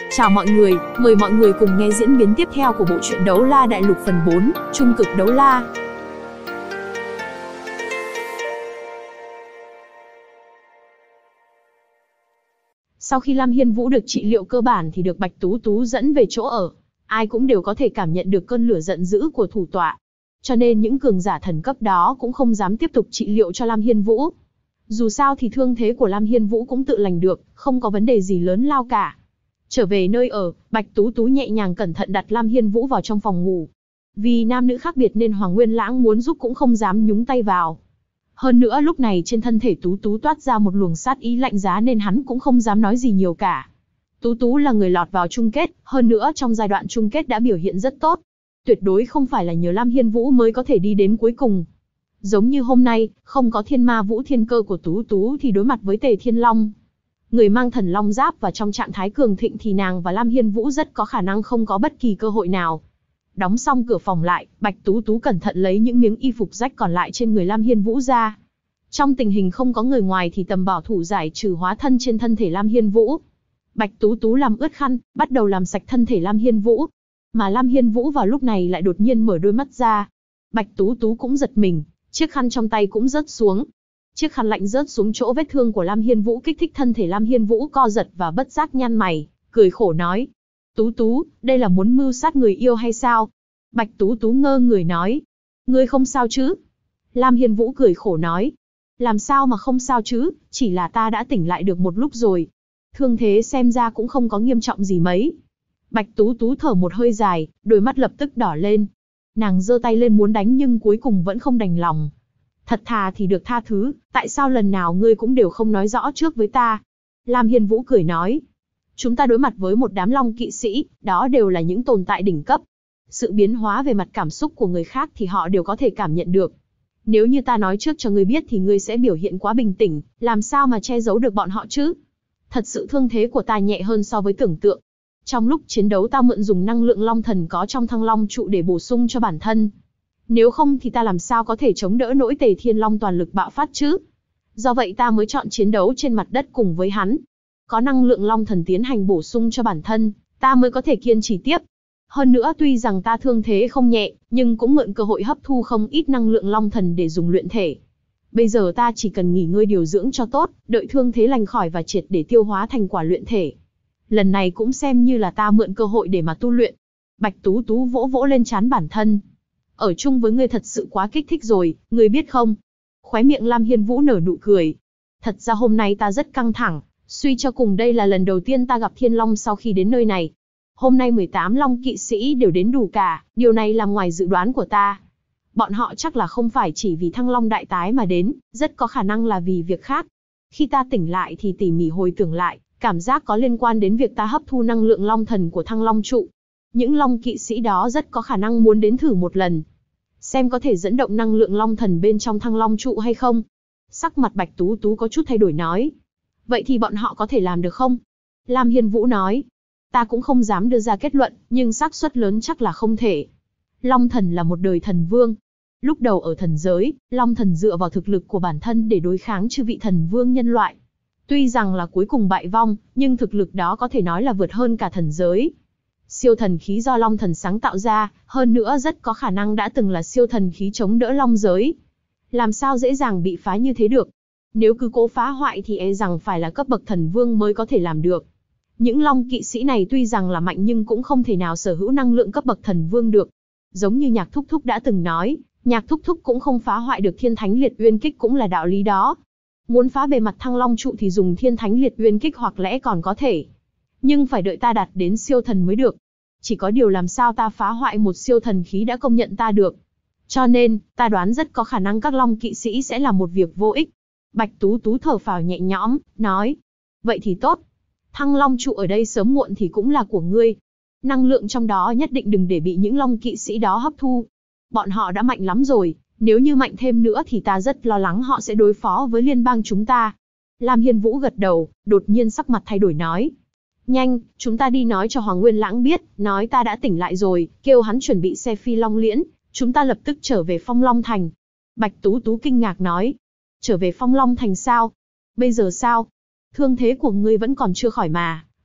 Chào mọi người, mời mọi người cùng nghe diễn biến tiếp theo của bộ truyện Đấu La Đại Lục phần 4, Trung cực đấu la. Sau khi Lam Hiên Vũ được trị liệu cơ bản thì được Bạch Tú Tú dẫn về chỗ ở. Ai cũng đều có thể cảm nhận được cơn lửa giận dữ của thủ tọa. Cho nên những cường giả thần cấp đó cũng không dám tiếp tục trị liệu cho Lam Hiên Vũ. Dù sao thì thương thế của Lam Hiên Vũ cũng tự lành được, không có vấn đề gì lớn lao cả. Trở về nơi ở, Bạch Tú Tú nhẹ nhàng cẩn thận đặt Lam Hiên Vũ vào trong phòng ngủ. Vì nam nữ khác biệt nên Hoàng Nguyên Lãng muốn giúp cũng không dám nhúng tay vào. Hơn nữa lúc này trên thân thể Tú Tú toát ra một luồng sát ý lạnh giá nên hắn cũng không dám nói gì nhiều cả. Tú Tú là người lọt vào chung kết, hơn nữa trong giai đoạn chung kết đã biểu hiện rất tốt. Tuyệt đối không phải là nhờ Lam Hiên Vũ mới có thể đi đến cuối cùng. Giống như hôm nay, không có Thiên Ma Vũ Thiên Cơ của Tú Tú thì đối mặt với Tề Thiên Long. Người mang thần long giáp và trong trạng thái cường thịnh thì nàng và Lam Hiên Vũ rất có khả năng không có bất kỳ cơ hội nào. Đóng xong cửa phòng lại, Bạch Tú Tú cẩn thận lấy những miếng y phục rách còn lại trên người Lam Hiên Vũ ra. Trong tình hình không có người ngoài thì tầm bảo thủ giải trừ hóa thân trên thân thể Lam Hiên Vũ. Bạch Tú Tú làm ướt khăn, bắt đầu làm sạch thân thể Lam Hiên Vũ. Mà Lam Hiên Vũ vào lúc này lại đột nhiên mở đôi mắt ra. Bạch Tú Tú cũng giật mình, chiếc khăn trong tay cũng rớt xuống. Chiếc khăn lạnh rớt xuống chỗ vết thương của Lam Hiên Vũ kích thích thân thể Lam Hiên Vũ co giật và bất giác nhăn mày, cười khổ nói. Tú Tú, đây là muốn mưu sát người yêu hay sao? Bạch Tú Tú ngơ người nói. Ngươi không sao chứ? Lam Hiên Vũ cười khổ nói. Làm sao mà không sao chứ, chỉ là ta đã tỉnh lại được một lúc rồi. Thương thế xem ra cũng không có nghiêm trọng gì mấy. Bạch Tú Tú thở một hơi dài, đôi mắt lập tức đỏ lên. Nàng giơ tay lên muốn đánh nhưng cuối cùng vẫn không đành lòng. Thật thà thì được tha thứ, tại sao lần nào ngươi cũng đều không nói rõ trước với ta? Lam Hiên Vũ cười nói. Chúng ta đối mặt với một đám long kỵ sĩ, đó đều là những tồn tại đỉnh cấp. Sự biến hóa về mặt cảm xúc của người khác thì họ đều có thể cảm nhận được. Nếu như ta nói trước cho ngươi biết thì ngươi sẽ biểu hiện quá bình tĩnh, làm sao mà che giấu được bọn họ chứ? Thật sự thương thế của ta nhẹ hơn so với tưởng tượng. Trong lúc chiến đấu ta mượn dùng năng lượng long thần có trong thăng long trụ để bổ sung cho bản thân. Nếu không thì ta làm sao có thể chống đỡ nỗi Tề Thiên Long toàn lực bạo phát chứ? Do vậy ta mới chọn chiến đấu trên mặt đất cùng với hắn. Có năng lượng long thần tiến hành bổ sung cho bản thân, ta mới có thể kiên trì tiếp. Hơn nữa tuy rằng ta thương thế không nhẹ, nhưng cũng mượn cơ hội hấp thu không ít năng lượng long thần để dùng luyện thể. Bây giờ ta chỉ cần nghỉ ngơi điều dưỡng cho tốt, đợi thương thế lành khỏi và triệt để tiêu hóa thành quả luyện thể. Lần này cũng xem như là ta mượn cơ hội để mà tu luyện. Bạch Tú Tú vỗ vỗ lên trán bản thân. Ở chung với ngươi thật sự quá kích thích rồi, ngươi biết không? Khóe miệng Lam Hiên Vũ nở nụ cười. Thật ra hôm nay ta rất căng thẳng, suy cho cùng đây là lần đầu tiên ta gặp Thiên Long sau khi đến nơi này. Hôm nay 18 Long kỵ sĩ đều đến đủ cả, điều này làm ngoài dự đoán của ta. Bọn họ chắc là không phải chỉ vì Thăng Long đại tái mà đến, rất có khả năng là vì việc khác. Khi ta tỉnh lại thì tỉ mỉ hồi tưởng lại, cảm giác có liên quan đến việc ta hấp thu năng lượng long thần của Thăng Long trụ. Những long kỵ sĩ đó rất có khả năng muốn đến thử một lần. Xem có thể dẫn động năng lượng long thần bên trong Thăng Long trụ hay không. Sắc mặt Bạch Tú Tú có chút thay đổi nói. Vậy thì bọn họ có thể làm được không? Lam Hiên Vũ nói. Ta cũng không dám đưa ra kết luận, nhưng xác suất lớn chắc là không thể. Long thần là một đời thần vương. Lúc đầu ở thần giới, long thần dựa vào thực lực của bản thân để đối kháng chư vị thần vương nhân loại. Tuy rằng là cuối cùng bại vong, nhưng thực lực đó có thể nói là vượt hơn cả thần giới. Siêu thần khí do long thần sáng tạo ra, hơn nữa rất có khả năng đã từng là siêu thần khí chống đỡ long giới. Làm sao dễ dàng bị phá như thế được? Nếu cứ cố phá hoại thì e rằng phải là cấp bậc thần vương mới có thể làm được. Những long kỵ sĩ này tuy rằng là mạnh nhưng cũng không thể nào sở hữu năng lượng cấp bậc thần vương được. Giống như Nhạc Thúc Thúc đã từng nói, Nhạc Thúc Thúc cũng không phá hoại được Thiên Thánh Liệt Uyên Kích cũng là đạo lý đó. Muốn phá bề mặt Thăng Long trụ thì dùng Thiên Thánh Liệt Uyên Kích hoặc lẽ còn có thể. Nhưng phải đợi ta đạt đến siêu thần mới được. Chỉ có điều làm sao ta phá hoại một siêu thần khí đã công nhận ta được. Cho nên, ta đoán rất có khả năng các long kỵ sĩ sẽ làm một việc vô ích. Bạch Tú Tú thở phào nhẹ nhõm, nói. Vậy thì tốt. Thăng Long trụ ở đây sớm muộn thì cũng là của ngươi. Năng lượng trong đó nhất định đừng để bị những long kỵ sĩ đó hấp thu. Bọn họ đã mạnh lắm rồi, nếu như mạnh thêm nữa thì ta rất lo lắng họ sẽ đối phó với liên bang chúng ta. Lam Hiên Vũ gật đầu, đột nhiên sắc mặt thay đổi nói. Nhanh, chúng ta đi nói cho Hoàng Nguyên Lãng biết, nói ta đã tỉnh lại rồi, kêu hắn chuẩn bị xe phi long liễn, chúng ta lập tức trở về Phong Long Thành. Bạch Tú Tú kinh ngạc nói. Trở về Phong Long Thành sao? Bây giờ sao? Thương thế của ngươi vẫn còn chưa khỏi mà,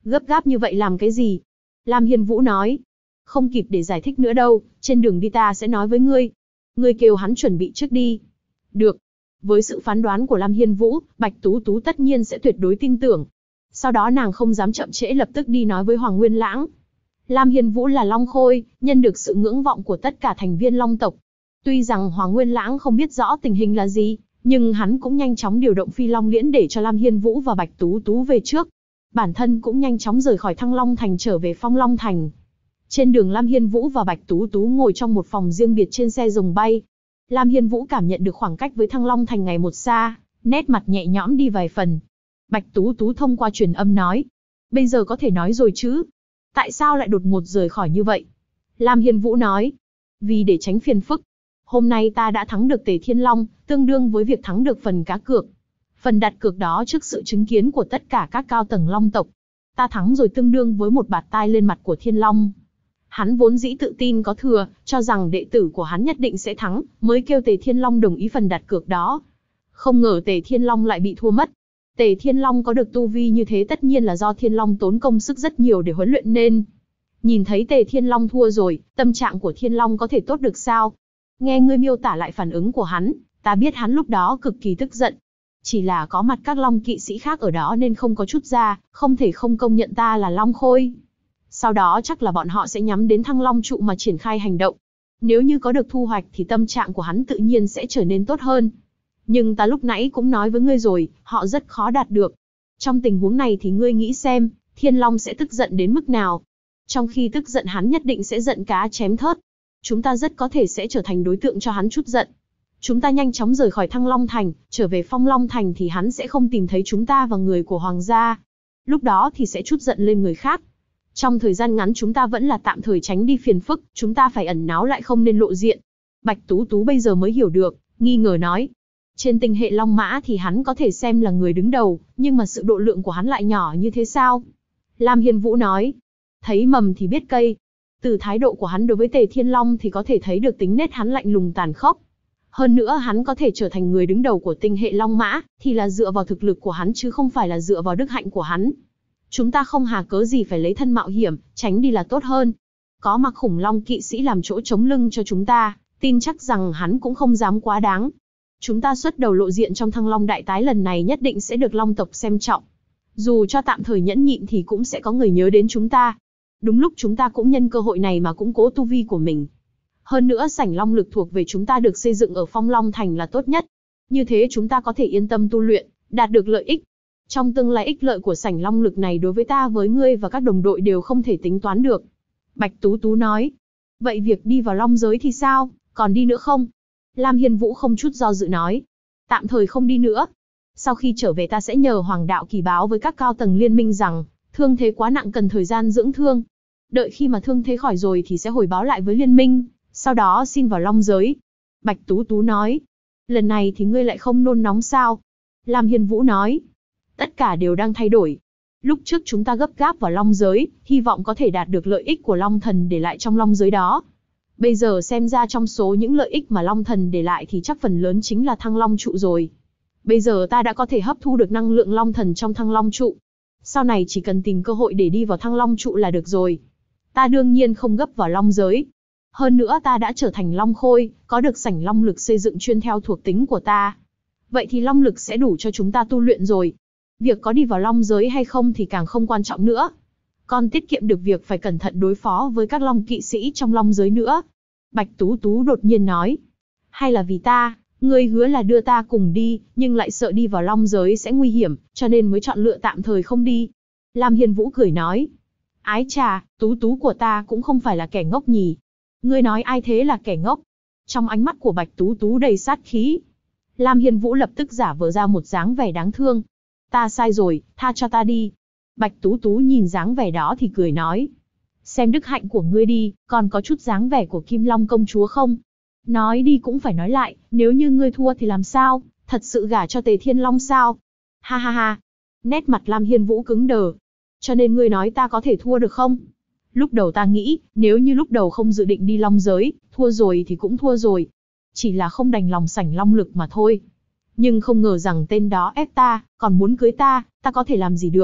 Gấp gáp như vậy làm cái gì? Lam Hiên Vũ nói. Không kịp để giải thích nữa đâu, trên đường đi ta sẽ nói với ngươi. Ngươi kêu hắn chuẩn bị trước đi. Được. Với sự phán đoán của Lam Hiên Vũ, Bạch Tú Tú tất nhiên sẽ tuyệt đối tin tưởng. Sau đó nàng không dám chậm trễ, lập tức đi nói với Hoàng Nguyên Lãng. Lam Hiên Vũ là Long Khôi, nhân được sự ngưỡng vọng của tất cả thành viên Long tộc. Tuy rằng Hoàng Nguyên Lãng không biết rõ tình hình là gì, nhưng hắn cũng nhanh chóng điều động Phi Long Liễn để cho Lam Hiên Vũ và Bạch Tú Tú về trước. Bản thân cũng nhanh chóng rời khỏi Thăng Long Thành trở về Phong Long Thành. Trên đường, Lam Hiên Vũ và Bạch Tú Tú ngồi trong một phòng riêng biệt trên xe rồng bay. Lam Hiên Vũ cảm nhận được khoảng cách với Thăng Long Thành ngày một xa, nét mặt nhẹ nhõm đi vài phần. Bạch Tú Tú thông qua truyền âm nói. Bây giờ có thể nói rồi chứ? Tại sao lại đột ngột rời khỏi như vậy? Lam Hiên Vũ nói. Vì để tránh phiền phức. Hôm nay ta đã thắng được Tề Thiên Long, tương đương với việc thắng được phần cá cược. Phần đặt cược đó trước sự chứng kiến của tất cả các cao tầng Long tộc. Ta thắng rồi tương đương với một bạt tai lên mặt của Thiên Long. Hắn vốn dĩ tự tin có thừa, cho rằng đệ tử của hắn nhất định sẽ thắng, mới kêu Tề Thiên Long đồng ý phần đặt cược đó. Không ngờ Tề Thiên Long lại bị thua mất. Tề Thiên Long có được tu vi như thế tất nhiên là do Thiên Long tốn công sức rất nhiều để huấn luyện nên. Nhìn thấy Tề Thiên Long thua rồi, tâm trạng của Thiên Long có thể tốt được sao? Nghe ngươi miêu tả lại phản ứng của hắn, ta biết hắn lúc đó cực kỳ tức giận. Chỉ là có mặt các Long kỵ sĩ khác ở đó nên không có chút ra, không thể không công nhận ta là Long Khôi. Sau đó chắc là bọn họ sẽ nhắm đến Thăng Long trụ mà triển khai hành động. Nếu như có được thu hoạch thì tâm trạng của hắn tự nhiên sẽ trở nên tốt hơn. Nhưng ta lúc nãy cũng nói với ngươi rồi, họ rất khó đạt được. Trong tình huống này thì ngươi nghĩ xem, Thiên Long sẽ tức giận đến mức nào. Trong khi tức giận hắn nhất định sẽ giận cá chém thớt. Chúng ta rất có thể sẽ trở thành đối tượng cho hắn chút giận. Chúng ta nhanh chóng rời khỏi Thăng Long Thành, trở về Phong Long Thành thì hắn sẽ không tìm thấy chúng ta và người của Hoàng gia. Lúc đó thì sẽ chút giận lên người khác. Trong thời gian ngắn chúng ta vẫn là tạm thời tránh đi phiền phức, chúng ta phải ẩn náu lại không nên lộ diện. Bạch Tú Tú bây giờ mới hiểu được, nghi ngờ nói. Trên tinh hệ Long Mã thì hắn có thể xem là người đứng đầu, nhưng mà sự độ lượng của hắn lại nhỏ như thế sao? Lam Hiên Vũ nói. Thấy mầm thì biết cây. Từ thái độ của hắn đối với Tề Thiên Long thì có thể thấy được tính nết hắn lạnh lùng tàn khốc. Hơn nữa hắn có thể trở thành người đứng đầu của tinh hệ Long Mã, thì là dựa vào thực lực của hắn chứ không phải là dựa vào đức hạnh của hắn. Chúng ta không hà cớ gì phải lấy thân mạo hiểm, tránh đi là tốt hơn. Có mặc khủng long kỵ sĩ làm chỗ chống lưng cho chúng ta, tin chắc rằng hắn cũng không dám quá đáng. Chúng ta xuất đầu lộ diện trong Thăng Long đại tái lần này nhất định sẽ được Long tộc xem trọng. Dù cho tạm thời nhẫn nhịn thì cũng sẽ có người nhớ đến chúng ta. Đúng lúc chúng ta cũng nhân cơ hội này mà củng cố tu vi của mình. Hơn nữa sảnh Long lực thuộc về chúng ta được xây dựng ở Phong Long Thành là tốt nhất. Như thế chúng ta có thể yên tâm tu luyện, đạt được lợi ích. Trong tương lai ích lợi của sảnh Long lực này đối với ta với ngươi và các đồng đội đều không thể tính toán được. Bạch Tú Tú nói. Vậy việc đi vào Long giới thì sao, còn đi nữa không? Lam Hiên Vũ không chút do dự nói. Tạm thời không đi nữa. Sau khi trở về ta sẽ nhờ Hoàng đạo kỳ báo với các cao tầng liên minh rằng, thương thế quá nặng cần thời gian dưỡng thương. Đợi khi mà thương thế khỏi rồi thì sẽ hồi báo lại với liên minh, sau đó xin vào Long giới. Bạch Tú Tú nói. Lần này thì ngươi lại không nôn nóng sao? Lam Hiên Vũ nói. Tất cả đều đang thay đổi. Lúc trước chúng ta gấp gáp vào Long giới, hy vọng có thể đạt được lợi ích của Long thần để lại trong Long giới đó. Bây giờ xem ra trong số những lợi ích mà Long thần để lại thì chắc phần lớn chính là Thăng Long trụ rồi. Bây giờ ta đã có thể hấp thu được năng lượng Long thần trong Thăng Long trụ. Sau này chỉ cần tìm cơ hội để đi vào Thăng Long trụ là được rồi. Ta đương nhiên không gấp vào Long giới. Hơn nữa ta đã trở thành Long Khôi, có được sảnh Long lực xây dựng chuyên theo thuộc tính của ta. Vậy thì Long lực sẽ đủ cho chúng ta tu luyện rồi. Việc có đi vào Long giới hay không thì càng không quan trọng nữa. Còn tiết kiệm được việc phải cẩn thận đối phó với các Long kỵ sĩ trong Long giới nữa. Bạch Tú Tú đột nhiên nói. Hay là vì ta, ngươi hứa là đưa ta cùng đi, nhưng lại sợ đi vào Long giới sẽ nguy hiểm, cho nên mới chọn lựa tạm thời không đi. Lam Hiên Vũ cười nói. Ái chà, Tú Tú của ta cũng không phải là kẻ ngốc nhỉ. Ngươi nói ai thế là kẻ ngốc? Trong ánh mắt của Bạch Tú Tú đầy sát khí. Lam Hiên Vũ lập tức giả vờ ra một dáng vẻ đáng thương. Ta sai rồi, tha cho ta đi. Bạch Tú Tú nhìn dáng vẻ đó thì cười nói. Xem đức hạnh của ngươi đi, còn có chút dáng vẻ của Kim Long công chúa không? Nói đi cũng phải nói lại, nếu như ngươi thua thì làm sao? Thật sự gả cho Tề Thiên Long sao? Ha ha ha. Nét mặt Lam Hiên Vũ cứng đờ. Cho nên ngươi nói ta có thể thua được không? Lúc đầu ta nghĩ, nếu như lúc đầu không dự định đi Long giới, thua rồi thì cũng thua rồi. Chỉ là không đành lòng sảnh Long lực mà thôi. Nhưng không ngờ rằng tên đó ép ta, còn muốn cưới ta, ta có thể làm gì được.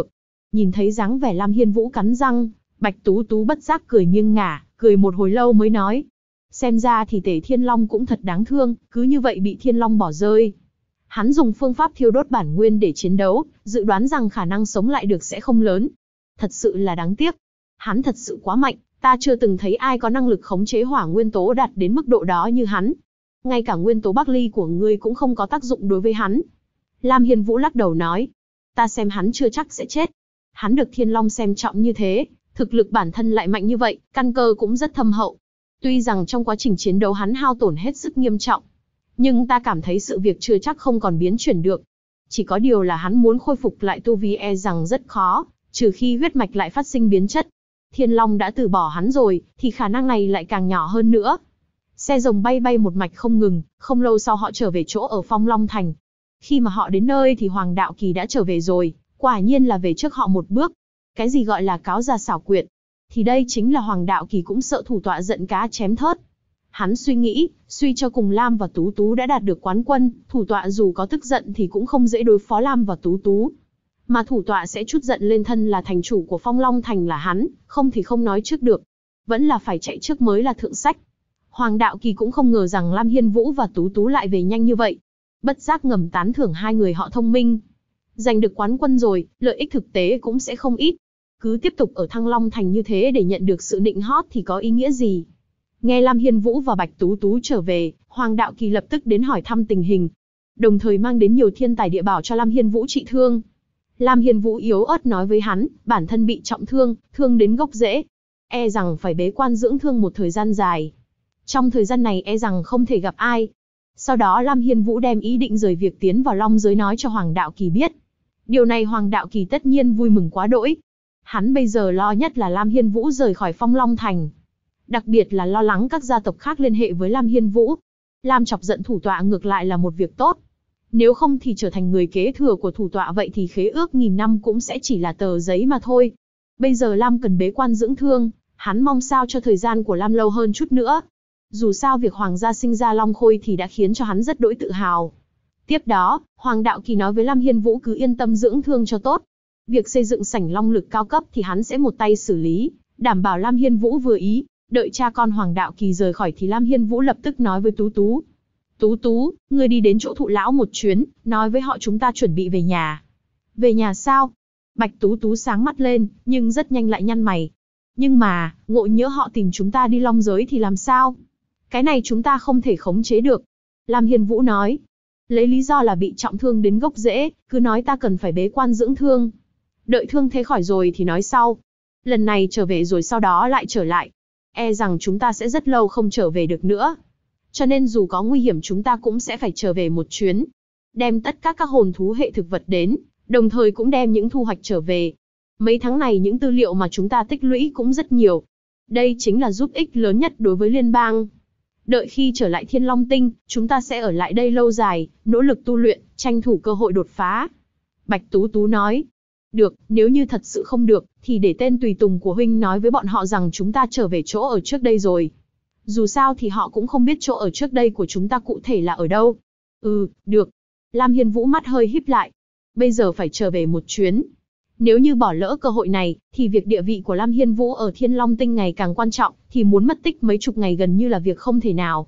Nhìn thấy dáng vẻ Lam Hiên Vũ cắn răng, Bạch Tú Tú bất giác cười nghiêng ngả, cười một hồi lâu mới nói. Xem ra thì Tề Thiên Long cũng thật đáng thương, cứ như vậy bị Thiên Long bỏ rơi. Hắn dùng phương pháp thiêu đốt bản nguyên để chiến đấu, dự đoán rằng khả năng sống lại được sẽ không lớn. Thật sự là đáng tiếc. Hắn thật sự quá mạnh, ta chưa từng thấy ai có năng lực khống chế hỏa nguyên tố đạt đến mức độ đó như hắn. Ngay cả nguyên tố Bắc Ly của ngươi cũng không có tác dụng đối với hắn. Lam Hiên Vũ lắc đầu nói. Ta xem hắn chưa chắc sẽ chết. Hắn được Thiên Long xem trọng như thế, thực lực bản thân lại mạnh như vậy, căn cơ cũng rất thâm hậu. Tuy rằng trong quá trình chiến đấu hắn hao tổn hết sức nghiêm trọng, nhưng ta cảm thấy sự việc chưa chắc không còn biến chuyển được. Chỉ có điều là hắn muốn khôi phục lại tu vi e rằng rất khó, trừ khi huyết mạch lại phát sinh biến chất. Thiên Long đã từ bỏ hắn rồi, thì khả năng này lại càng nhỏ hơn nữa. Xe rồng bay bay một mạch không ngừng, không lâu sau họ trở về chỗ ở Phong Long Thành. Khi mà họ đến nơi thì Hoàng Đạo Kỳ đã trở về rồi, quả nhiên là về trước họ một bước. Cái gì gọi là cáo già xảo quyệt? Thì đây chính là Hoàng Đạo Kỳ cũng sợ thủ tọa giận cá chém thớt. Hắn suy nghĩ, suy cho cùng Lam và Tú Tú đã đạt được quán quân, thủ tọa dù có tức giận thì cũng không dễ đối phó Lam và Tú Tú. Mà thủ tọa sẽ trút giận lên thân là thành chủ của Phong Long Thành là hắn, không thì không nói trước được. Vẫn là phải chạy trước mới là thượng sách. Hoàng Đạo Kỳ cũng không ngờ rằng Lam Hiên Vũ và Tú Tú lại về nhanh như vậy. Bất giác ngầm tán thưởng hai người họ thông minh. Giành được quán quân rồi, lợi ích thực tế cũng sẽ không ít. Cứ tiếp tục ở Thăng Long Thành như thế để nhận được sự nịnh hót thì có ý nghĩa gì? Nghe Lam Hiên Vũ và Bạch Tú Tú trở về, Hoàng Đạo Kỳ lập tức đến hỏi thăm tình hình, đồng thời mang đến nhiều thiên tài địa bảo cho Lam Hiên Vũ trị thương. Lam Hiên Vũ yếu ớt nói với hắn, bản thân bị trọng thương, thương đến gốc rễ, e rằng phải bế quan dưỡng thương một thời gian dài. Trong thời gian này e rằng không thể gặp ai. Sau đó Lam Hiên Vũ đem ý định rời việc tiến vào Long giới nói cho Hoàng Đạo Kỳ biết. Điều này Hoàng Đạo Kỳ tất nhiên vui mừng quá đỗi. Hắn bây giờ lo nhất là Lam Hiên Vũ rời khỏi Phong Long Thành. Đặc biệt là lo lắng các gia tộc khác liên hệ với Lam Hiên Vũ. Lam chọc giận thủ tọa ngược lại là một việc tốt. Nếu không thì trở thành người kế thừa của thủ tọa vậy thì khế ước nghìn năm cũng sẽ chỉ là tờ giấy mà thôi. Bây giờ Lam cần bế quan dưỡng thương, hắn mong sao cho thời gian của Lam lâu hơn chút nữa. Dù sao việc Hoàng gia sinh ra Long Khôi thì đã khiến cho hắn rất đỗi tự hào. Tiếp đó, Hoàng Đạo Kỳ nói với Lam Hiên Vũ cứ yên tâm dưỡng thương cho tốt. Việc xây dựng sảnh long lực cao cấp thì hắn sẽ một tay xử lý, đảm bảo Lam Hiên Vũ vừa ý. Đợi cha con Hoàng Đạo Kỳ rời khỏi thì Lam Hiên Vũ lập tức nói với Tú Tú. Tú Tú, ngươi đi đến chỗ thụ lão một chuyến, nói với họ chúng ta chuẩn bị về nhà. Về nhà sao? Bạch Tú Tú sáng mắt lên, nhưng rất nhanh lại nhăn mày. Nhưng mà, ngộ nhỡ họ tìm chúng ta đi Long giới thì làm sao? Cái này chúng ta không thể khống chế được. Lam Hiên Vũ nói. Lấy lý do là bị trọng thương đến gốc rễ, cứ nói ta cần phải bế quan dưỡng thương. Đợi thương thế khỏi rồi thì nói sau. Lần này trở về rồi sau đó lại trở lại. E rằng chúng ta sẽ rất lâu không trở về được nữa. Cho nên dù có nguy hiểm chúng ta cũng sẽ phải trở về một chuyến. Đem tất cả các hồn thú hệ thực vật đến, đồng thời cũng đem những thu hoạch trở về. Mấy tháng này những tư liệu mà chúng ta tích lũy cũng rất nhiều. Đây chính là giúp ích lớn nhất đối với liên bang. Đợi khi trở lại Thiên Long Tinh, chúng ta sẽ ở lại đây lâu dài, nỗ lực tu luyện, tranh thủ cơ hội đột phá. Bạch Tú Tú nói. Được, nếu như thật sự không được, thì để tên tùy tùng của huynh nói với bọn họ rằng chúng ta trở về chỗ ở trước đây rồi. Dù sao thì họ cũng không biết chỗ ở trước đây của chúng ta cụ thể là ở đâu. Được. Lam Hiên Vũ mắt hơi híp lại. Bây giờ phải trở về một chuyến. Nếu như bỏ lỡ cơ hội này, thì việc địa vị của Lam Hiên Vũ ở Thiên Long Tinh ngày càng quan trọng, thì muốn mất tích mấy chục ngày gần như là việc không thể nào.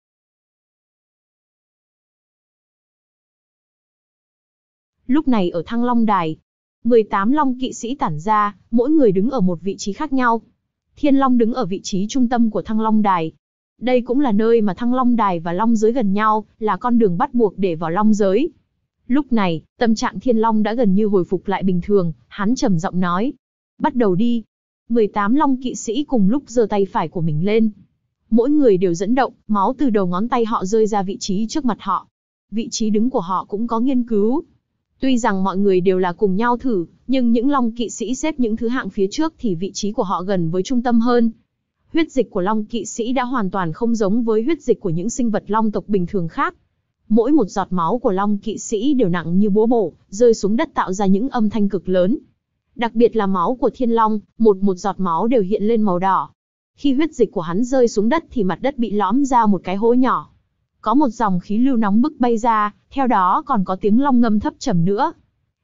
Lúc này ở Thăng Long Đài, 18 Long kỵ sĩ tản ra, mỗi người đứng ở một vị trí khác nhau. Thiên Long đứng ở vị trí trung tâm của Thăng Long Đài. Đây cũng là nơi mà Thăng Long Đài và Long giới gần nhau, là con đường bắt buộc để vào Long giới. Lúc này, tâm trạng Thiên Long đã gần như hồi phục lại bình thường, hắn trầm giọng nói. Bắt đầu đi. 18 Long kỵ sĩ cùng lúc giơ tay phải của mình lên. Mỗi người đều dẫn động, máu từ đầu ngón tay họ rơi ra vị trí trước mặt họ. Vị trí đứng của họ cũng có nghiên cứu. Tuy rằng mọi người đều là cùng nhau thử, nhưng những Long kỵ sĩ xếp những thứ hạng phía trước thì vị trí của họ gần với trung tâm hơn. Huyết dịch của Long kỵ sĩ đã hoàn toàn không giống với huyết dịch của những sinh vật Long tộc bình thường khác. Mỗi một giọt máu của Long kỵ sĩ đều nặng như búa bổ, rơi xuống đất tạo ra những âm thanh cực lớn. Đặc biệt là máu của Thiên Long, một giọt máu đều hiện lên màu đỏ. Khi huyết dịch của hắn rơi xuống đất thì mặt đất bị lõm ra một cái hố nhỏ. Có một dòng khí lưu nóng bức bay ra, theo đó còn có tiếng long ngâm thấp trầm nữa.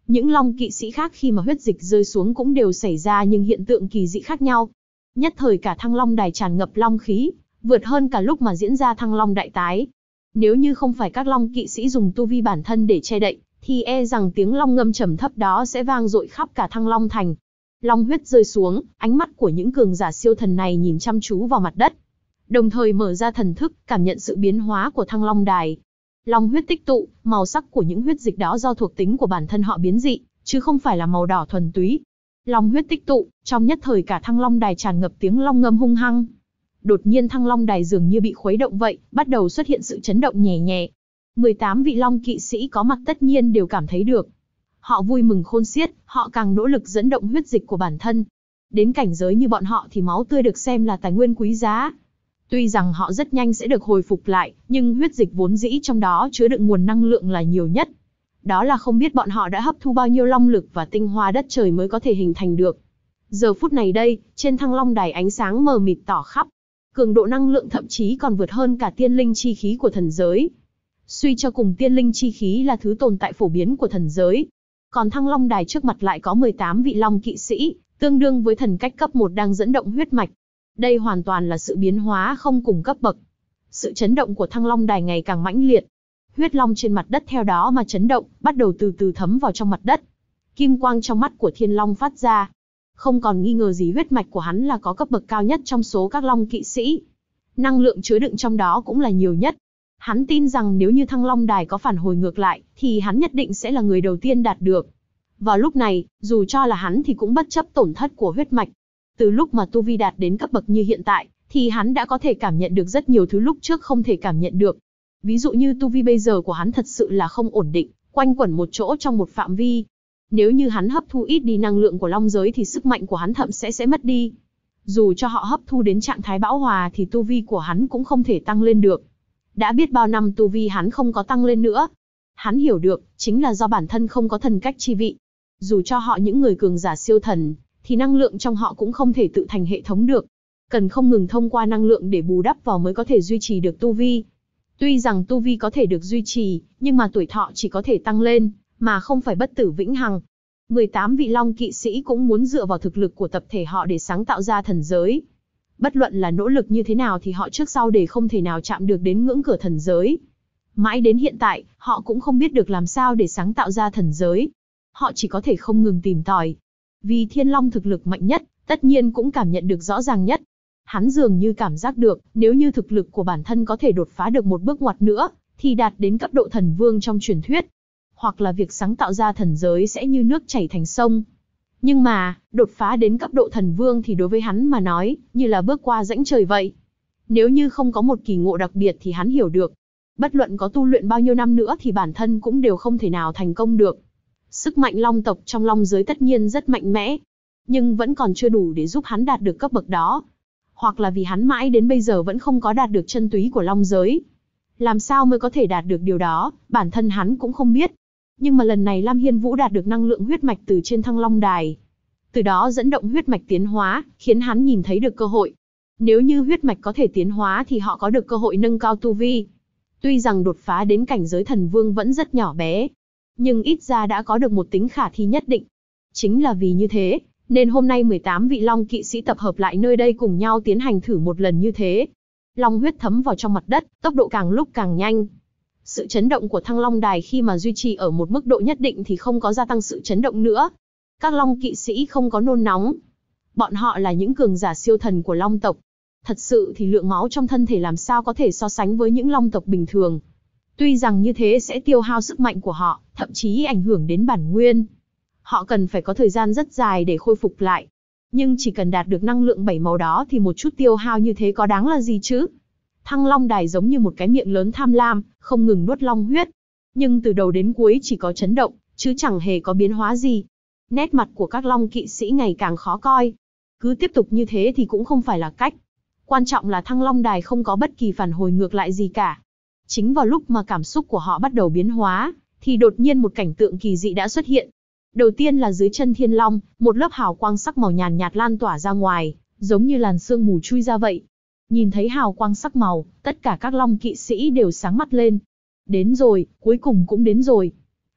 Những long kỵ sĩ khác khi mà huyết dịch rơi xuống cũng đều xảy ra nhưng hiện tượng kỳ dị khác nhau. Nhất thời cả Thăng Long Đài tràn ngập long khí, vượt hơn cả lúc mà diễn ra Thăng Long Đại Tái. Nếu như không phải các long kỵ sĩ dùng tu vi bản thân để che đậy, thì e rằng tiếng long ngâm trầm thấp đó sẽ vang dội khắp cả Thăng Long Thành. Long huyết rơi xuống, ánh mắt của những cường giả siêu thần này nhìn chăm chú vào mặt đất, đồng thời mở ra thần thức, cảm nhận sự biến hóa của Thăng Long Đài. Long huyết tích tụ, màu sắc của những huyết dịch đó do thuộc tính của bản thân họ biến dị, chứ không phải là màu đỏ thuần túy. Long huyết tích tụ, trong nhất thời cả Thăng Long Đài tràn ngập tiếng long ngâm hung hăng. Đột nhiên Thăng Long Đài dường như bị khuấy động vậy, bắt đầu xuất hiện sự chấn động nhẹ nhẹ. 18 vị long kỵ sĩ có mặt tất nhiên đều cảm thấy được. Họ vui mừng khôn xiết, họ càng nỗ lực dẫn động huyết dịch của bản thân. Đến cảnh giới như bọn họ thì máu tươi được xem là tài nguyên quý giá. Tuy rằng họ rất nhanh sẽ được hồi phục lại, nhưng huyết dịch vốn dĩ trong đó chứa đựng nguồn năng lượng là nhiều nhất. Đó là không biết bọn họ đã hấp thu bao nhiêu long lực và tinh hoa đất trời mới có thể hình thành được. Giờ phút này đây, trên Thăng Long Đài ánh sáng mờ mịt tỏ khắp. Cường độ năng lượng thậm chí còn vượt hơn cả tiên linh chi khí của thần giới. Suy cho cùng tiên linh chi khí là thứ tồn tại phổ biến của thần giới. Còn Thăng Long Đài trước mặt lại có 18 vị long kỵ sĩ, tương đương với thần cách cấp 1 đang dẫn động huyết mạch. Đây hoàn toàn là sự biến hóa không cùng cấp bậc. Sự chấn động của Thăng Long Đài ngày càng mãnh liệt. Huyết long trên mặt đất theo đó mà chấn động, bắt đầu từ từ thấm vào trong mặt đất. Kim quang trong mắt của Thiên Long phát ra. Không còn nghi ngờ gì huyết mạch của hắn là có cấp bậc cao nhất trong số các long kỵ sĩ. Năng lượng chứa đựng trong đó cũng là nhiều nhất. Hắn tin rằng nếu như Thăng Long Đài có phản hồi ngược lại, thì hắn nhất định sẽ là người đầu tiên đạt được. Vào lúc này, dù cho là hắn thì cũng bất chấp tổn thất của huyết mạch. Từ lúc mà tu vi đạt đến cấp bậc như hiện tại, thì hắn đã có thể cảm nhận được rất nhiều thứ lúc trước không thể cảm nhận được. Ví dụ như tu vi bây giờ của hắn thật sự là không ổn định, quanh quẩn một chỗ trong một phạm vi. Nếu như hắn hấp thu ít đi năng lượng của long giới thì sức mạnh của hắn thậm sẽ mất đi. Dù cho họ hấp thu đến trạng thái bão hòa thì tu vi của hắn cũng không thể tăng lên được. Đã biết bao năm tu vi hắn không có tăng lên nữa. Hắn hiểu được, chính là do bản thân không có thần cách chi vị. Dù cho họ những người cường giả siêu thần, thì năng lượng trong họ cũng không thể tự thành hệ thống được. Cần không ngừng thông qua năng lượng để bù đắp vào mới có thể duy trì được tu vi. Tuy rằng tu vi có thể được duy trì, nhưng mà tuổi thọ chỉ có thể tăng lên, mà không phải bất tử vĩnh hằng. 18 vị long kỵ sĩ cũng muốn dựa vào thực lực của tập thể họ để sáng tạo ra thần giới. Bất luận là nỗ lực như thế nào thì họ trước sau đều không thể nào chạm được đến ngưỡng cửa thần giới. Mãi đến hiện tại, họ cũng không biết được làm sao để sáng tạo ra thần giới. Họ chỉ có thể không ngừng tìm tòi. Vì Thiên Long thực lực mạnh nhất, tất nhiên cũng cảm nhận được rõ ràng nhất. Hắn dường như cảm giác được, nếu như thực lực của bản thân có thể đột phá được một bước ngoặt nữa, thì đạt đến cấp độ thần vương trong truyền thuyết. Hoặc là việc sáng tạo ra thần giới sẽ như nước chảy thành sông. Nhưng mà, đột phá đến cấp độ thần vương thì đối với hắn mà nói, như là bước qua rãnh trời vậy. Nếu như không có một kỳ ngộ đặc biệt thì hắn hiểu được. Bất luận có tu luyện bao nhiêu năm nữa thì bản thân cũng đều không thể nào thành công được. Sức mạnh long tộc trong long giới tất nhiên rất mạnh mẽ. Nhưng vẫn còn chưa đủ để giúp hắn đạt được cấp bậc đó. Hoặc là vì hắn mãi đến bây giờ vẫn không có đạt được chân túy của long giới. Làm sao mới có thể đạt được điều đó, bản thân hắn cũng không biết. Nhưng mà lần này Lam Hiên Vũ đạt được năng lượng huyết mạch từ trên Thăng Long Đài. Từ đó dẫn động huyết mạch tiến hóa, khiến hắn nhìn thấy được cơ hội. Nếu như huyết mạch có thể tiến hóa thì họ có được cơ hội nâng cao tu vi. Tuy rằng đột phá đến cảnh giới thần vương vẫn rất nhỏ bé, nhưng ít ra đã có được một tính khả thi nhất định. Chính là vì như thế, nên hôm nay 18 vị long kỵ sĩ tập hợp lại nơi đây cùng nhau tiến hành thử một lần như thế. Long huyết thấm vào trong mặt đất, tốc độ càng lúc càng nhanh. Sự chấn động của Thăng Long Đài khi mà duy trì ở một mức độ nhất định thì không có gia tăng sự chấn động nữa. Các long kỵ sĩ không có nôn nóng. Bọn họ là những cường giả siêu thần của long tộc. Thật sự thì lượng máu trong thân thể làm sao có thể so sánh với những long tộc bình thường. Tuy rằng như thế sẽ tiêu hao sức mạnh của họ, thậm chí ảnh hưởng đến bản nguyên. Họ cần phải có thời gian rất dài để khôi phục lại. Nhưng chỉ cần đạt được năng lượng 7 màu đó thì một chút tiêu hao như thế có đáng là gì chứ? Thăng Long Đài giống như một cái miệng lớn tham lam, không ngừng nuốt long huyết. Nhưng từ đầu đến cuối chỉ có chấn động, chứ chẳng hề có biến hóa gì. Nét mặt của các long kỵ sĩ ngày càng khó coi. Cứ tiếp tục như thế thì cũng không phải là cách. Quan trọng là Thăng Long Đài không có bất kỳ phản hồi ngược lại gì cả. Chính vào lúc mà cảm xúc của họ bắt đầu biến hóa, thì đột nhiên một cảnh tượng kỳ dị đã xuất hiện. Đầu tiên là dưới chân Thiên Long, một lớp hào quang sắc màu nhàn nhạt lan tỏa ra ngoài, giống như làn sương mù chui ra vậy. Nhìn thấy hào quang sắc màu, tất cả các long kỵ sĩ đều sáng mắt lên. Đến rồi, cuối cùng cũng đến rồi.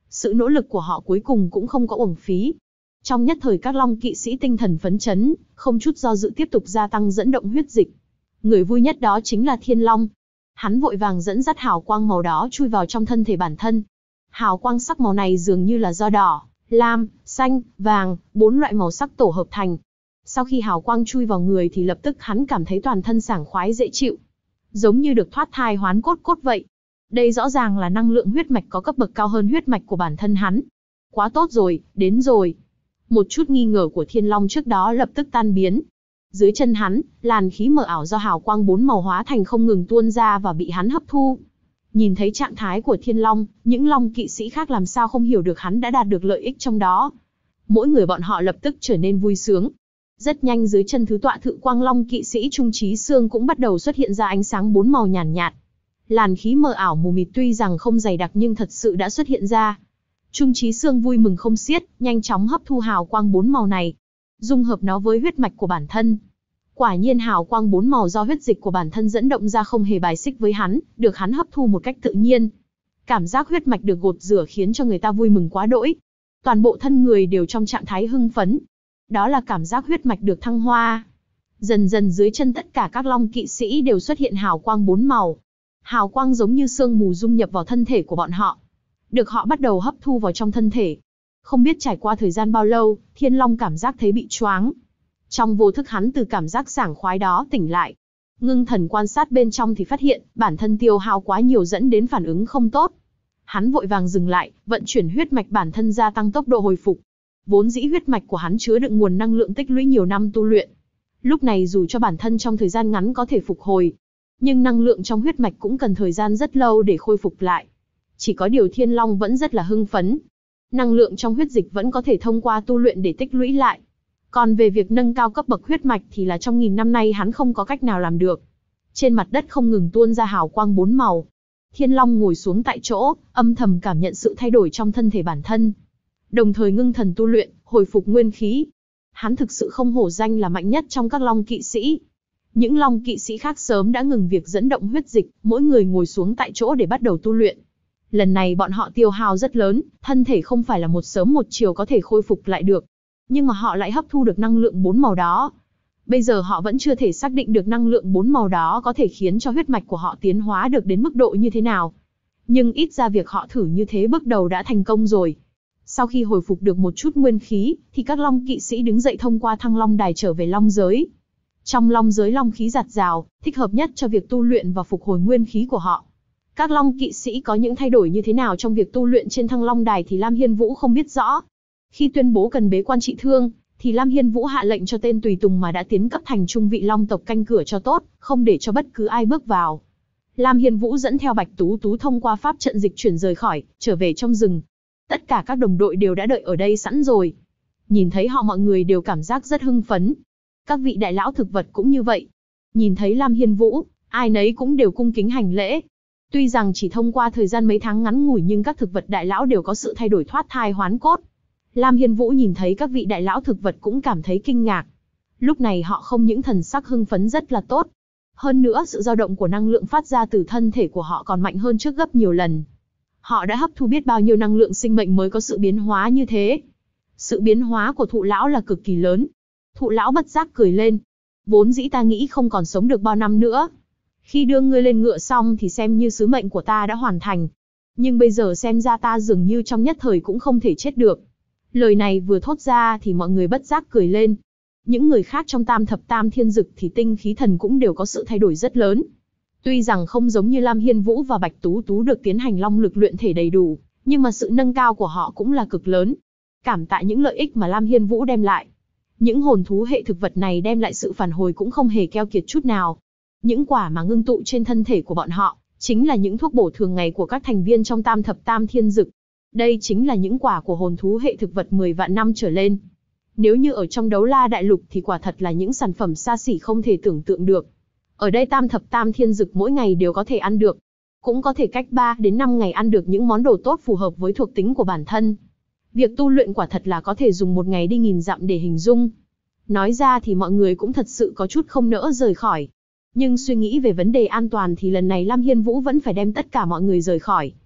Sự nỗ lực của họ cuối cùng cũng không có uổng phí. Trong nhất thời các long kỵ sĩ tinh thần phấn chấn, không chút do dự tiếp tục gia tăng dẫn động huyết dịch. Người vui nhất đó chính là Thiên Long. Hắn vội vàng dẫn dắt hào quang màu đó chui vào trong thân thể bản thân. Hào quang sắc màu này dường như là do đỏ, lam, xanh, vàng, 4 loại màu sắc tổ hợp thành. Sau khi hào quang chui vào người thì lập tức hắn cảm thấy toàn thân sảng khoái dễ chịu. Giống như được thoát thai hoán cốt cốt vậy. Đây rõ ràng là năng lượng huyết mạch có cấp bậc cao hơn huyết mạch của bản thân hắn. Quá tốt rồi, đến rồi. Một chút nghi ngờ của Thiên Long trước đó lập tức tan biến. Dưới chân hắn, làn khí mờ ảo do hào quang 4 màu hóa thành không ngừng tuôn ra và bị hắn hấp thu. Nhìn thấy trạng thái của Thiên Long, những long kỵ sĩ khác làm sao không hiểu được hắn đã đạt được lợi ích trong đó. Mỗi người bọn họ lập tức trở nên vui sướng. Rất nhanh dưới chân thứ tọa Thự Quang Long kỵ sĩ Trung Chí Xương cũng bắt đầu xuất hiện ra ánh sáng 4 màu nhàn nhạt. Làn khí mờ ảo mù mịt tuy rằng không dày đặc nhưng thật sự đã xuất hiện ra. Trung Chí Xương vui mừng không xiết, nhanh chóng hấp thu hào quang 4 màu này, dung hợp nó với huyết mạch của bản thân. Quả nhiên hào quang 4 màu do huyết dịch của bản thân dẫn động ra không hề bài xích với hắn, được hắn hấp thu một cách tự nhiên. Cảm giác huyết mạch được gột rửa khiến cho người ta vui mừng quá đỗi. Toàn bộ thân người đều trong trạng thái hưng phấn. Đó là cảm giác huyết mạch được thăng hoa. Dần dần dưới chân tất cả các long kỵ sĩ đều xuất hiện hào quang 4 màu. Hào quang giống như sương mù dung nhập vào thân thể của bọn họ. Được họ bắt đầu hấp thu vào trong thân thể. Không biết trải qua thời gian bao lâu, Thiên Long cảm giác thấy bị choáng. Trong vô thức hắn từ cảm giác sảng khoái đó tỉnh lại. Ngưng thần quan sát bên trong thì phát hiện, bản thân tiêu hao quá nhiều dẫn đến phản ứng không tốt. Hắn vội vàng dừng lại, vận chuyển huyết mạch bản thân gia tăng tốc độ hồi phục. Vốn dĩ huyết mạch của hắn chứa đựng nguồn năng lượng tích lũy nhiều năm tu luyện. Lúc này dù cho bản thân trong thời gian ngắn có thể phục hồi, nhưng năng lượng trong huyết mạch cũng cần thời gian rất lâu để khôi phục lại. Chỉ có điều Thiên Long vẫn rất là hưng phấn. Năng lượng trong huyết dịch vẫn có thể thông qua tu luyện để tích lũy lại. Còn về việc nâng cao cấp bậc huyết mạch thì là trong nghìn năm nay hắn không có cách nào làm được. Trên mặt đất không ngừng tuôn ra hào quang 4 màu. Thiên Long ngồi xuống tại chỗ, âm thầm cảm nhận sự thay đổi trong thân thể bản thân. Đồng thời ngưng thần tu luyện, hồi phục nguyên khí. Hắn thực sự không hổ danh là mạnh nhất trong các long kỵ sĩ. Những long kỵ sĩ khác sớm đã ngừng việc dẫn động huyết dịch, mỗi người ngồi xuống tại chỗ để bắt đầu tu luyện. Lần này bọn họ tiêu hao rất lớn, thân thể không phải là một sớm một chiều có thể khôi phục lại được. Nhưng mà họ lại hấp thu được năng lượng 4 màu đó. Bây giờ họ vẫn chưa thể xác định được năng lượng 4 màu đó có thể khiến cho huyết mạch của họ tiến hóa được đến mức độ như thế nào. Nhưng ít ra việc họ thử như thế bước đầu đã thành công rồi. Sau khi hồi phục được một chút nguyên khí, thì các long kỵ sĩ đứng dậy thông qua thăng long đài trở về long giới. Trong long giới long khí dạt dào, thích hợp nhất cho việc tu luyện và phục hồi nguyên khí của họ. Các long kỵ sĩ có những thay đổi như thế nào trong việc tu luyện trên thăng long đài thì Lam Hiên Vũ không biết rõ. Khi tuyên bố cần bế quan trị thương, thì Lam Hiên Vũ hạ lệnh cho tên tùy tùng mà đã tiến cấp thành trung vị long tộc canh cửa cho tốt, không để cho bất cứ ai bước vào. Lam Hiên Vũ dẫn theo Bạch Tú Tú thông qua pháp trận dịch chuyển rời khỏi, trở về trong rừng. Tất cả các đồng đội đều đã đợi ở đây sẵn rồi. Nhìn thấy họ mọi người đều cảm giác rất hưng phấn. Các vị đại lão thực vật cũng như vậy. Nhìn thấy Lam Hiên Vũ, ai nấy cũng đều cung kính hành lễ. Tuy rằng chỉ thông qua thời gian mấy tháng ngắn ngủi nhưng các thực vật đại lão đều có sự thay đổi thoát thai hoán cốt. Lam Hiên Vũ nhìn thấy các vị đại lão thực vật cũng cảm thấy kinh ngạc. Lúc này họ không những thần sắc hưng phấn rất là tốt. Hơn nữa sự dao động của năng lượng phát ra từ thân thể của họ còn mạnh hơn trước gấp nhiều lần. Họ đã hấp thu biết bao nhiêu năng lượng sinh mệnh mới có sự biến hóa như thế. Sự biến hóa của thụ lão là cực kỳ lớn. Thụ lão bất giác cười lên. Vốn dĩ ta nghĩ không còn sống được bao năm nữa. Khi đưa ngươi lên ngựa xong thì xem như sứ mệnh của ta đã hoàn thành. Nhưng bây giờ xem ra ta dường như trong nhất thời cũng không thể chết được. Lời này vừa thốt ra thì mọi người bất giác cười lên. Những người khác trong Tam Thập Tam Thiên Dực thì tinh khí thần cũng đều có sự thay đổi rất lớn. Tuy rằng không giống như Lam Hiên Vũ và Bạch Tú Tú được tiến hành long lực luyện thể đầy đủ, nhưng mà sự nâng cao của họ cũng là cực lớn. Cảm tạ những lợi ích mà Lam Hiên Vũ đem lại. Những hồn thú hệ thực vật này đem lại sự phản hồi cũng không hề keo kiệt chút nào. Những quả mà ngưng tụ trên thân thể của bọn họ, chính là những thuốc bổ thường ngày của các thành viên trong Tam Thập Tam Thiên Dực. Đây chính là những quả của hồn thú hệ thực vật 10 vạn năm trở lên. Nếu như ở trong Đấu La Đại Lục thì quả thật là những sản phẩm xa xỉ không thể tưởng tượng được. Ở đây Tam Thập Tam Thiên Dực mỗi ngày đều có thể ăn được. Cũng có thể cách 3 đến 5 ngày ăn được những món đồ tốt phù hợp với thuộc tính của bản thân. Việc tu luyện quả thật là có thể dùng một ngày đi nghìn dặm để hình dung. Nói ra thì mọi người cũng thật sự có chút không nỡ rời khỏi. Nhưng suy nghĩ về vấn đề an toàn thì lần này Lam Hiên Vũ vẫn phải đem tất cả mọi người rời khỏi.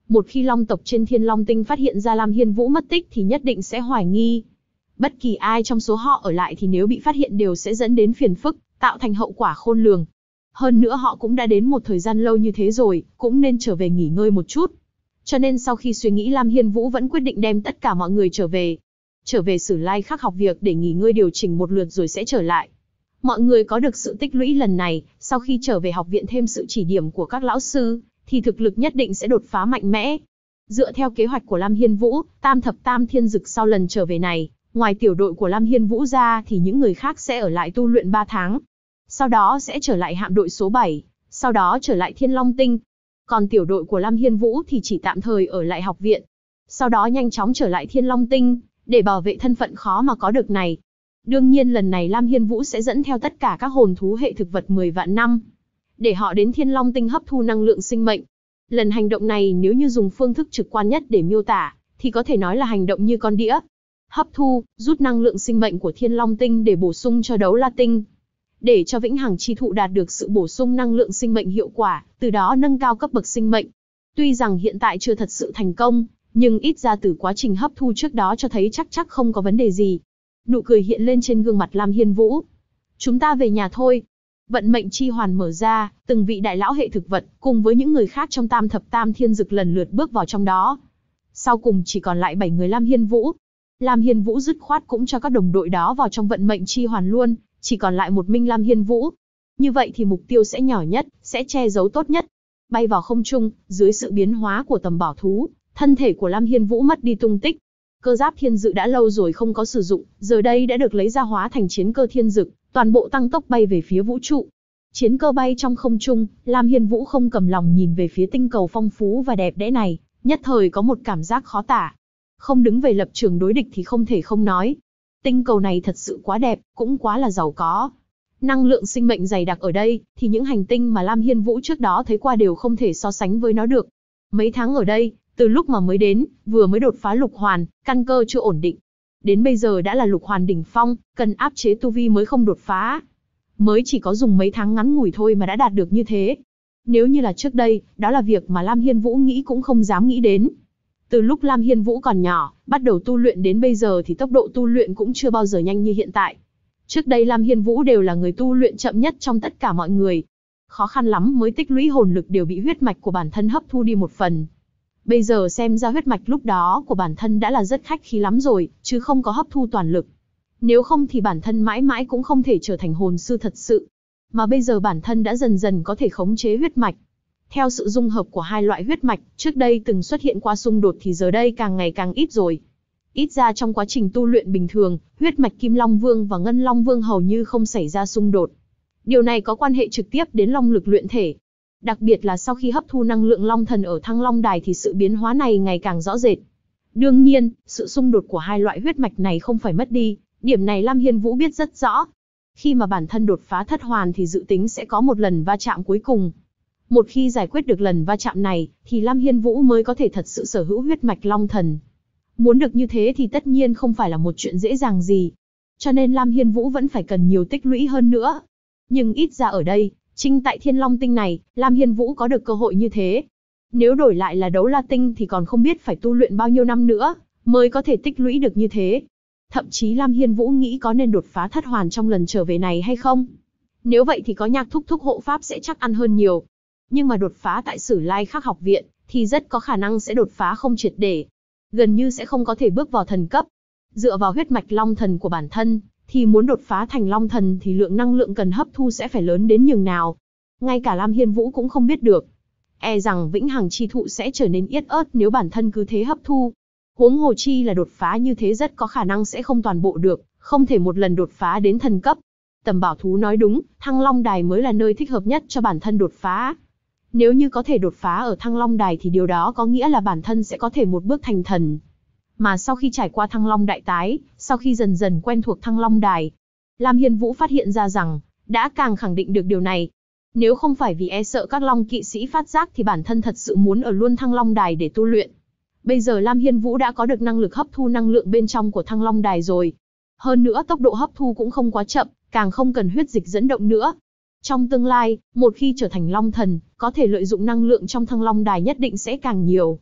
Một khi Long tộc trên Thiên Long Tinh phát hiện ra Lam Hiên Vũ mất tích thì nhất định sẽ hoài nghi. Bất kỳ ai trong số họ ở lại thì nếu bị phát hiện đều sẽ dẫn đến phiền phức, tạo thành hậu quả khôn lường. Hơn nữa họ cũng đã đến một thời gian lâu như thế rồi, cũng nên trở về nghỉ ngơi một chút. Cho nên sau khi suy nghĩ, Lam Hiên Vũ vẫn quyết định đem tất cả mọi người trở về. Trở về Sử Lai Khắc học việc để nghỉ ngơi điều chỉnh một lượt rồi sẽ trở lại. Mọi người có được sự tích lũy lần này, sau khi trở về học viện thêm sự chỉ điểm của các lão sư, thì thực lực nhất định sẽ đột phá mạnh mẽ. Dựa theo kế hoạch của Lam Hiên Vũ, Tam Thập Tam Thiên Dực sau lần trở về này, ngoài tiểu đội của Lam Hiên Vũ ra thì những người khác sẽ ở lại tu luyện 3 tháng. Sau đó sẽ trở lại hạm đội số 7, sau đó trở lại Thiên Long Tinh. Còn tiểu đội của Lam Hiên Vũ thì chỉ tạm thời ở lại học viện. Sau đó nhanh chóng trở lại Thiên Long Tinh, để bảo vệ thân phận khó mà có được này. Đương nhiên lần này Lam Hiên Vũ sẽ dẫn theo tất cả các hồn thú hệ thực vật 10 vạn năm, để họ đến Thiên Long Tinh hấp thu năng lượng sinh mệnh. Lần hành động này nếu như dùng phương thức trực quan nhất để miêu tả, thì có thể nói là hành động như con đĩa. Hấp thu, rút năng lượng sinh mệnh của Thiên Long Tinh để bổ sung cho Đấu La Tinh. Để cho Vĩnh Hằng Chi Thụ đạt được sự bổ sung năng lượng sinh mệnh hiệu quả, từ đó nâng cao cấp bậc sinh mệnh. Tuy rằng hiện tại chưa thật sự thành công, nhưng ít ra từ quá trình hấp thu trước đó cho thấy chắc không có vấn đề gì. Nụ cười hiện lên trên gương mặt Lam Hiên Vũ. Chúng ta về nhà thôi. Vận mệnh chi hoàn mở ra, từng vị đại lão hệ thực vật, cùng với những người khác trong Tam Thập Tam Thiên Dực lần lượt bước vào trong đó. Sau cùng chỉ còn lại 7 người Lam Hiên Vũ. Lam Hiên Vũ dứt khoát cũng cho các đồng đội đó vào trong vận mệnh chi hoàn luôn, chỉ còn lại một mình Lam Hiên Vũ. Như vậy thì mục tiêu sẽ nhỏ nhất, sẽ che giấu tốt nhất. Bay vào không trung, dưới sự biến hóa của tầm bảo thú, thân thể của Lam Hiên Vũ mất đi tung tích. Cơ giáp thiên dự đã lâu rồi không có sử dụng, giờ đây đã được lấy ra hóa thành chiến cơ thiên dực, toàn bộ tăng tốc bay về phía vũ trụ. Chiến cơ bay trong không trung, Lam Hiên Vũ không cầm lòng nhìn về phía tinh cầu phong phú và đẹp đẽ này, nhất thời có một cảm giác khó tả. Không đứng về lập trường đối địch thì không thể không nói. Tinh cầu này thật sự quá đẹp, cũng quá là giàu có. Năng lượng sinh mệnh dày đặc ở đây, thì những hành tinh mà Lam Hiên Vũ trước đó thấy qua đều không thể so sánh với nó được. Mấy tháng ở đây, từ lúc mà mới đến, vừa mới đột phá lục hoàn, căn cơ chưa ổn định. Đến bây giờ đã là lục hoàn đỉnh phong, cần áp chế tu vi mới không đột phá. Mới chỉ có dùng mấy tháng ngắn ngủi thôi mà đã đạt được như thế. Nếu như là trước đây, đó là việc mà Lam Hiên Vũ nghĩ cũng không dám nghĩ đến. Từ lúc Lam Hiên Vũ còn nhỏ, bắt đầu tu luyện đến bây giờ thì tốc độ tu luyện cũng chưa bao giờ nhanh như hiện tại. Trước đây Lam Hiên Vũ đều là người tu luyện chậm nhất trong tất cả mọi người. Khó khăn lắm mới tích lũy hồn lực đều bị huyết mạch của bản thân hấp thu đi một phần. Bây giờ xem ra huyết mạch lúc đó của bản thân đã là rất khách khí lắm rồi, chứ không có hấp thu toàn lực. Nếu không thì bản thân mãi mãi cũng không thể trở thành hồn sư thật sự. Mà bây giờ bản thân đã dần dần có thể khống chế huyết mạch. Theo sự dung hợp của hai loại huyết mạch, trước đây từng xuất hiện qua xung đột thì giờ đây càng ngày càng ít rồi. Ít ra trong quá trình tu luyện bình thường, huyết mạch Kim Long Vương và Ngân Long Vương hầu như không xảy ra xung đột. Điều này có quan hệ trực tiếp đến long lực luyện thể. Đặc biệt là sau khi hấp thu năng lượng Long Thần ở Thăng Long Đài thì sự biến hóa này ngày càng rõ rệt. Đương nhiên, sự xung đột của hai loại huyết mạch này không phải mất đi, điểm này Lam Hiên Vũ biết rất rõ. Khi mà bản thân đột phá thất hoàn thì dự tính sẽ có một lần va chạm cuối cùng. Một khi giải quyết được lần va chạm này, thì Lam Hiên Vũ mới có thể thật sự sở hữu huyết mạch Long Thần. Muốn được như thế thì tất nhiên không phải là một chuyện dễ dàng gì. Cho nên Lam Hiên Vũ vẫn phải cần nhiều tích lũy hơn nữa. Nhưng ít ra ở đây, chính tại Thiên Long Tinh này, Lam Hiên Vũ có được cơ hội như thế. Nếu đổi lại là Đấu La Tinh thì còn không biết phải tu luyện bao nhiêu năm nữa, mới có thể tích lũy được như thế. Thậm chí Lam Hiên Vũ nghĩ có nên đột phá thất hoàn trong lần trở về này hay không. Nếu vậy thì có Nhạc Thúc Thúc hộ pháp sẽ chắc ăn hơn nhiều. Nhưng mà đột phá tại Sử Lai Khắc học viện, thì rất có khả năng sẽ đột phá không triệt để. Gần như sẽ không có thể bước vào thần cấp. Dựa vào huyết mạch Long Thần của bản thân, thì muốn đột phá thành Long Thần thì lượng năng lượng cần hấp thu sẽ phải lớn đến nhường nào. Ngay cả Lam Hiên Vũ cũng không biết được. E rằng Vĩnh Hằng Chi Thụ sẽ trở nên yết ớt nếu bản thân cứ thế hấp thu. Huống hồ chi là đột phá như thế rất có khả năng sẽ không toàn bộ được, không thể một lần đột phá đến thần cấp. Tầm Bảo Thú nói đúng, Thăng Long Đài mới là nơi thích hợp nhất cho bản thân đột phá. Nếu như có thể đột phá ở Thăng Long Đài thì điều đó có nghĩa là bản thân sẽ có thể một bước thành thần. Mà sau khi trải qua Thăng Long Đại Tái, sau khi dần dần quen thuộc Thăng Long Đài, Lam Hiên Vũ phát hiện ra rằng, đã càng khẳng định được điều này. Nếu không phải vì e sợ các Long kỵ sĩ phát giác thì bản thân thật sự muốn ở luôn Thăng Long Đài để tu luyện. Bây giờ Lam Hiên Vũ đã có được năng lực hấp thu năng lượng bên trong của Thăng Long Đài rồi. Hơn nữa tốc độ hấp thu cũng không quá chậm, càng không cần huyết dịch dẫn động nữa. Trong tương lai, một khi trở thành Long Thần, có thể lợi dụng năng lượng trong Thăng Long Đài nhất định sẽ càng nhiều.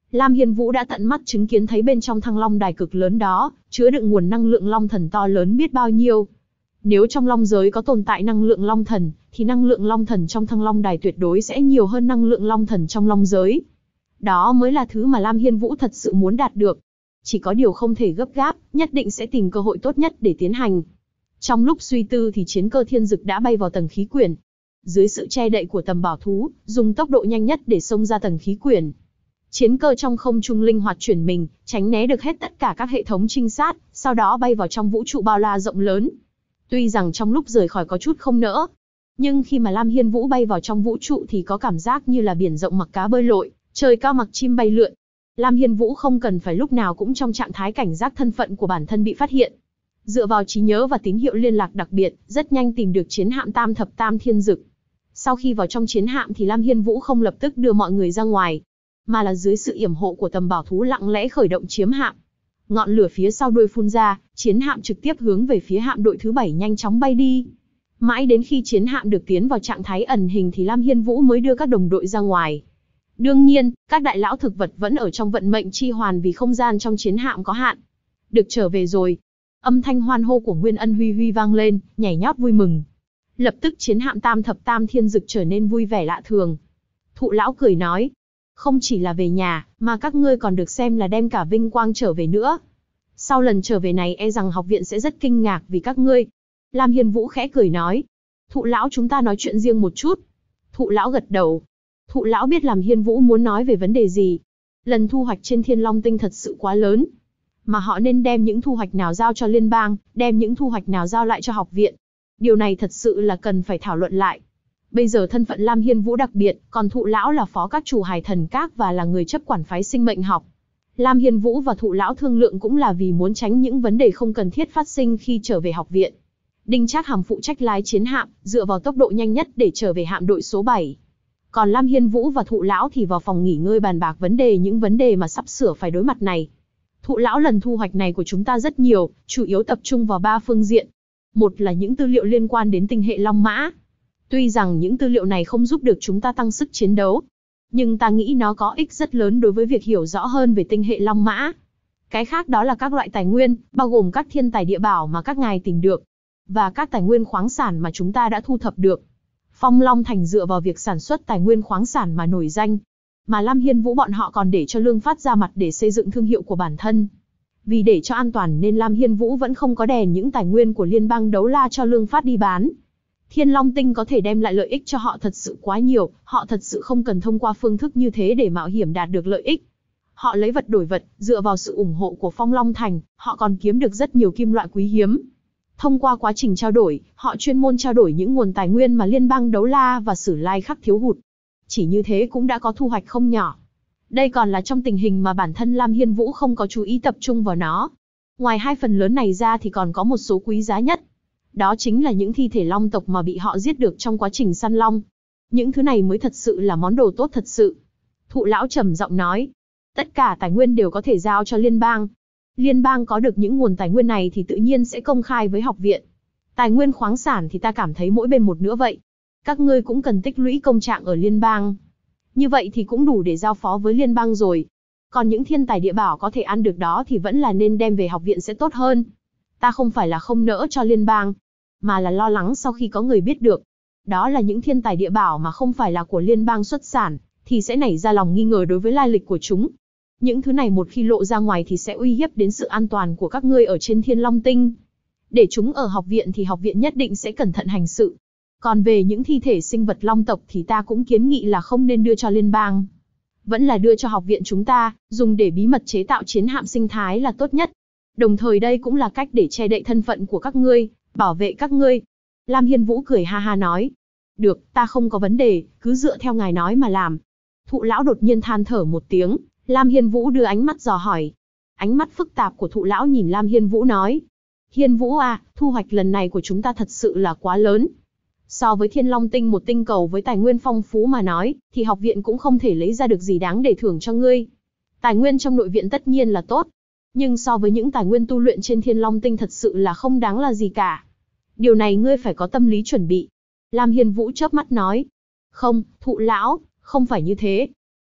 Lam Hiên Vũ đã tận mắt chứng kiến thấy bên trong Thăng Long đài cực lớn đó, chứa đựng nguồn năng lượng long thần to lớn biết bao nhiêu. Nếu trong long giới có tồn tại năng lượng long thần, thì năng lượng long thần trong Thăng Long đài tuyệt đối sẽ nhiều hơn năng lượng long thần trong long giới. Đó mới là thứ mà Lam Hiên Vũ thật sự muốn đạt được. Chỉ có điều không thể gấp gáp, nhất định sẽ tìm cơ hội tốt nhất để tiến hành. Trong lúc suy tư thì chiến cơ thiên dực đã bay vào tầng khí quyển. Dưới sự che đậy của tầm bảo thú, dùng tốc độ nhanh nhất để xông ra tầng khí quyển. Chiến cơ trong không trung linh hoạt chuyển mình, tránh né được hết tất cả các hệ thống trinh sát, sau đó bay vào trong vũ trụ bao la rộng lớn. Tuy rằng trong lúc rời khỏi có chút không nỡ, nhưng khi mà Lam Hiên Vũ bay vào trong vũ trụ thì có cảm giác như là biển rộng mặc cá bơi lội, trời cao mặc chim bay lượn. Lam Hiên Vũ không cần phải lúc nào cũng trong trạng thái cảnh giác thân phận của bản thân bị phát hiện. Dựa vào trí nhớ và tín hiệu liên lạc đặc biệt, rất nhanh tìm được chiến hạm Tam Thập Tam Thiên Dực. Sau khi vào trong chiến hạm thì Lam Hiên Vũ không lập tức đưa mọi người ra ngoài, mà là dưới sự yểm hộ của tầm bảo thú lặng lẽ khởi động chiếm hạm. Ngọn lửa phía sau đuôi phun ra, chiến hạm trực tiếp hướng về phía hạm đội thứ 7 nhanh chóng bay đi. Mãi đến khi chiến hạm được tiến vào trạng thái ẩn hình thì Lam Hiên Vũ mới đưa các đồng đội ra ngoài. Đương nhiên, các đại lão thực vật vẫn ở trong vận mệnh chi hoàn vì không gian trong chiến hạm có hạn. Được trở về rồi. Âm thanh hoan hô của Nguyên Ân Huy Huy vang lên, nhảy nhót vui mừng. Lập tức chiến hạm Tam Thập Tam Thiên Dực trở nên vui vẻ lạ thường. Thụ lão cười nói, không chỉ là về nhà, mà các ngươi còn được xem là đem cả vinh quang trở về nữa. Sau lần trở về này e rằng học viện sẽ rất kinh ngạc vì các ngươi. Lam Hiên Vũ khẽ cười nói, thụ lão chúng ta nói chuyện riêng một chút. Thụ lão gật đầu. Thụ lão biết Lam Hiên Vũ muốn nói về vấn đề gì. Lần thu hoạch trên Thiên Long Tinh thật sự quá lớn. Mà họ nên đem những thu hoạch nào giao cho liên bang, đem những thu hoạch nào giao lại cho học viện. Điều này thật sự là cần phải thảo luận lại. Bây giờ thân phận Lam Hiên Vũ đặc biệt, còn thụ lão là phó các chủ Hải Thần Các và là người chấp quản phái sinh mệnh học. Lam Hiên Vũ và thụ lão thương lượng cũng là vì muốn tránh những vấn đề không cần thiết phát sinh khi trở về học viện. Đinh Trác Hàm phụ trách lái chiến hạm, dựa vào tốc độ nhanh nhất để trở về hạm đội số 7. Còn Lam Hiên Vũ và thụ lão thì vào phòng nghỉ ngơi bàn bạc những vấn đề mà sắp sửa phải đối mặt này. Thụ lão, lần thu hoạch này của chúng ta rất nhiều, chủ yếu tập trung vào 3 phương diện. Một là những tư liệu liên quan đến tinh hệ Long Mã. Tuy rằng những tư liệu này không giúp được chúng ta tăng sức chiến đấu, nhưng ta nghĩ nó có ích rất lớn đối với việc hiểu rõ hơn về tinh hệ Long Mã. Cái khác đó là các loại tài nguyên, bao gồm các thiên tài địa bảo mà các ngài tìm được, và các tài nguyên khoáng sản mà chúng ta đã thu thập được. Phong Long Thành dựa vào việc sản xuất tài nguyên khoáng sản mà nổi danh, mà Lam Hiên Vũ bọn họ còn để cho Lương Phát ra mặt để xây dựng thương hiệu của bản thân. Vì để cho an toàn nên Lam Hiên Vũ vẫn không có đèn những tài nguyên của liên bang Đấu La cho Lương Phát đi bán. Thiên Long Tinh có thể đem lại lợi ích cho họ thật sự quá nhiều, họ thật sự không cần thông qua phương thức như thế để mạo hiểm đạt được lợi ích. Họ lấy vật đổi vật, dựa vào sự ủng hộ của Phong Long Thành, họ còn kiếm được rất nhiều kim loại quý hiếm. Thông qua quá trình trao đổi, họ chuyên môn trao đổi những nguồn tài nguyên mà liên bang Đấu La và Sử Lai Khắc thiếu hụt. Chỉ như thế cũng đã có thu hoạch không nhỏ. Đây còn là trong tình hình mà bản thân Lam Hiên Vũ không có chú ý tập trung vào nó. Ngoài 2 phần lớn này ra thì còn có một số quý giá nhất. Đó chính là những thi thể long tộc mà bị họ giết được trong quá trình săn long. Những thứ này mới thật sự là món đồ tốt thật sự. Thụ lão trầm giọng nói, tất cả tài nguyên đều có thể giao cho liên bang. Liên bang có được những nguồn tài nguyên này thì tự nhiên sẽ công khai với học viện. Tài nguyên khoáng sản thì ta cảm thấy mỗi bên một nữa vậy. Các ngươi cũng cần tích lũy công trạng ở liên bang. Như vậy thì cũng đủ để giao phó với liên bang rồi. Còn những thiên tài địa bảo có thể ăn được đó thì vẫn là nên đem về học viện sẽ tốt hơn. Ta không phải là không nỡ cho liên bang, mà là lo lắng sau khi có người biết được đó là những thiên tài địa bảo mà không phải là của liên bang xuất sản, thì sẽ nảy ra lòng nghi ngờ đối với lai lịch của chúng. Những thứ này một khi lộ ra ngoài thì sẽ uy hiếp đến sự an toàn của các ngươi ở trên Thiên Long Tinh. Để chúng ở học viện thì học viện nhất định sẽ cẩn thận hành sự. Còn về những thi thể sinh vật long tộc thì ta cũng kiến nghị là không nên đưa cho liên bang. Vẫn là đưa cho học viện chúng ta, dùng để bí mật chế tạo chiến hạm sinh thái là tốt nhất. Đồng thời đây cũng là cách để che đậy thân phận của các ngươi, bảo vệ các ngươi. Lam Hiên Vũ cười ha ha nói. Được, ta không có vấn đề, cứ dựa theo ngài nói mà làm. Thụ lão đột nhiên than thở một tiếng, Lam Hiên Vũ đưa ánh mắt dò hỏi. Ánh mắt phức tạp của thụ lão nhìn Lam Hiên Vũ nói. Hiên Vũ à, thu hoạch lần này của chúng ta thật sự là quá lớn. So với Thiên Long Tinh, một tinh cầu với tài nguyên phong phú mà nói, thì học viện cũng không thể lấy ra được gì đáng để thưởng cho ngươi. Tài nguyên trong nội viện tất nhiên là tốt, nhưng so với những tài nguyên tu luyện trên Thiên Long Tinh thật sự là không đáng là gì cả. Điều này ngươi phải có tâm lý chuẩn bị. Lam Hiên Vũ chớp mắt nói. Không, thụ lão, không phải như thế.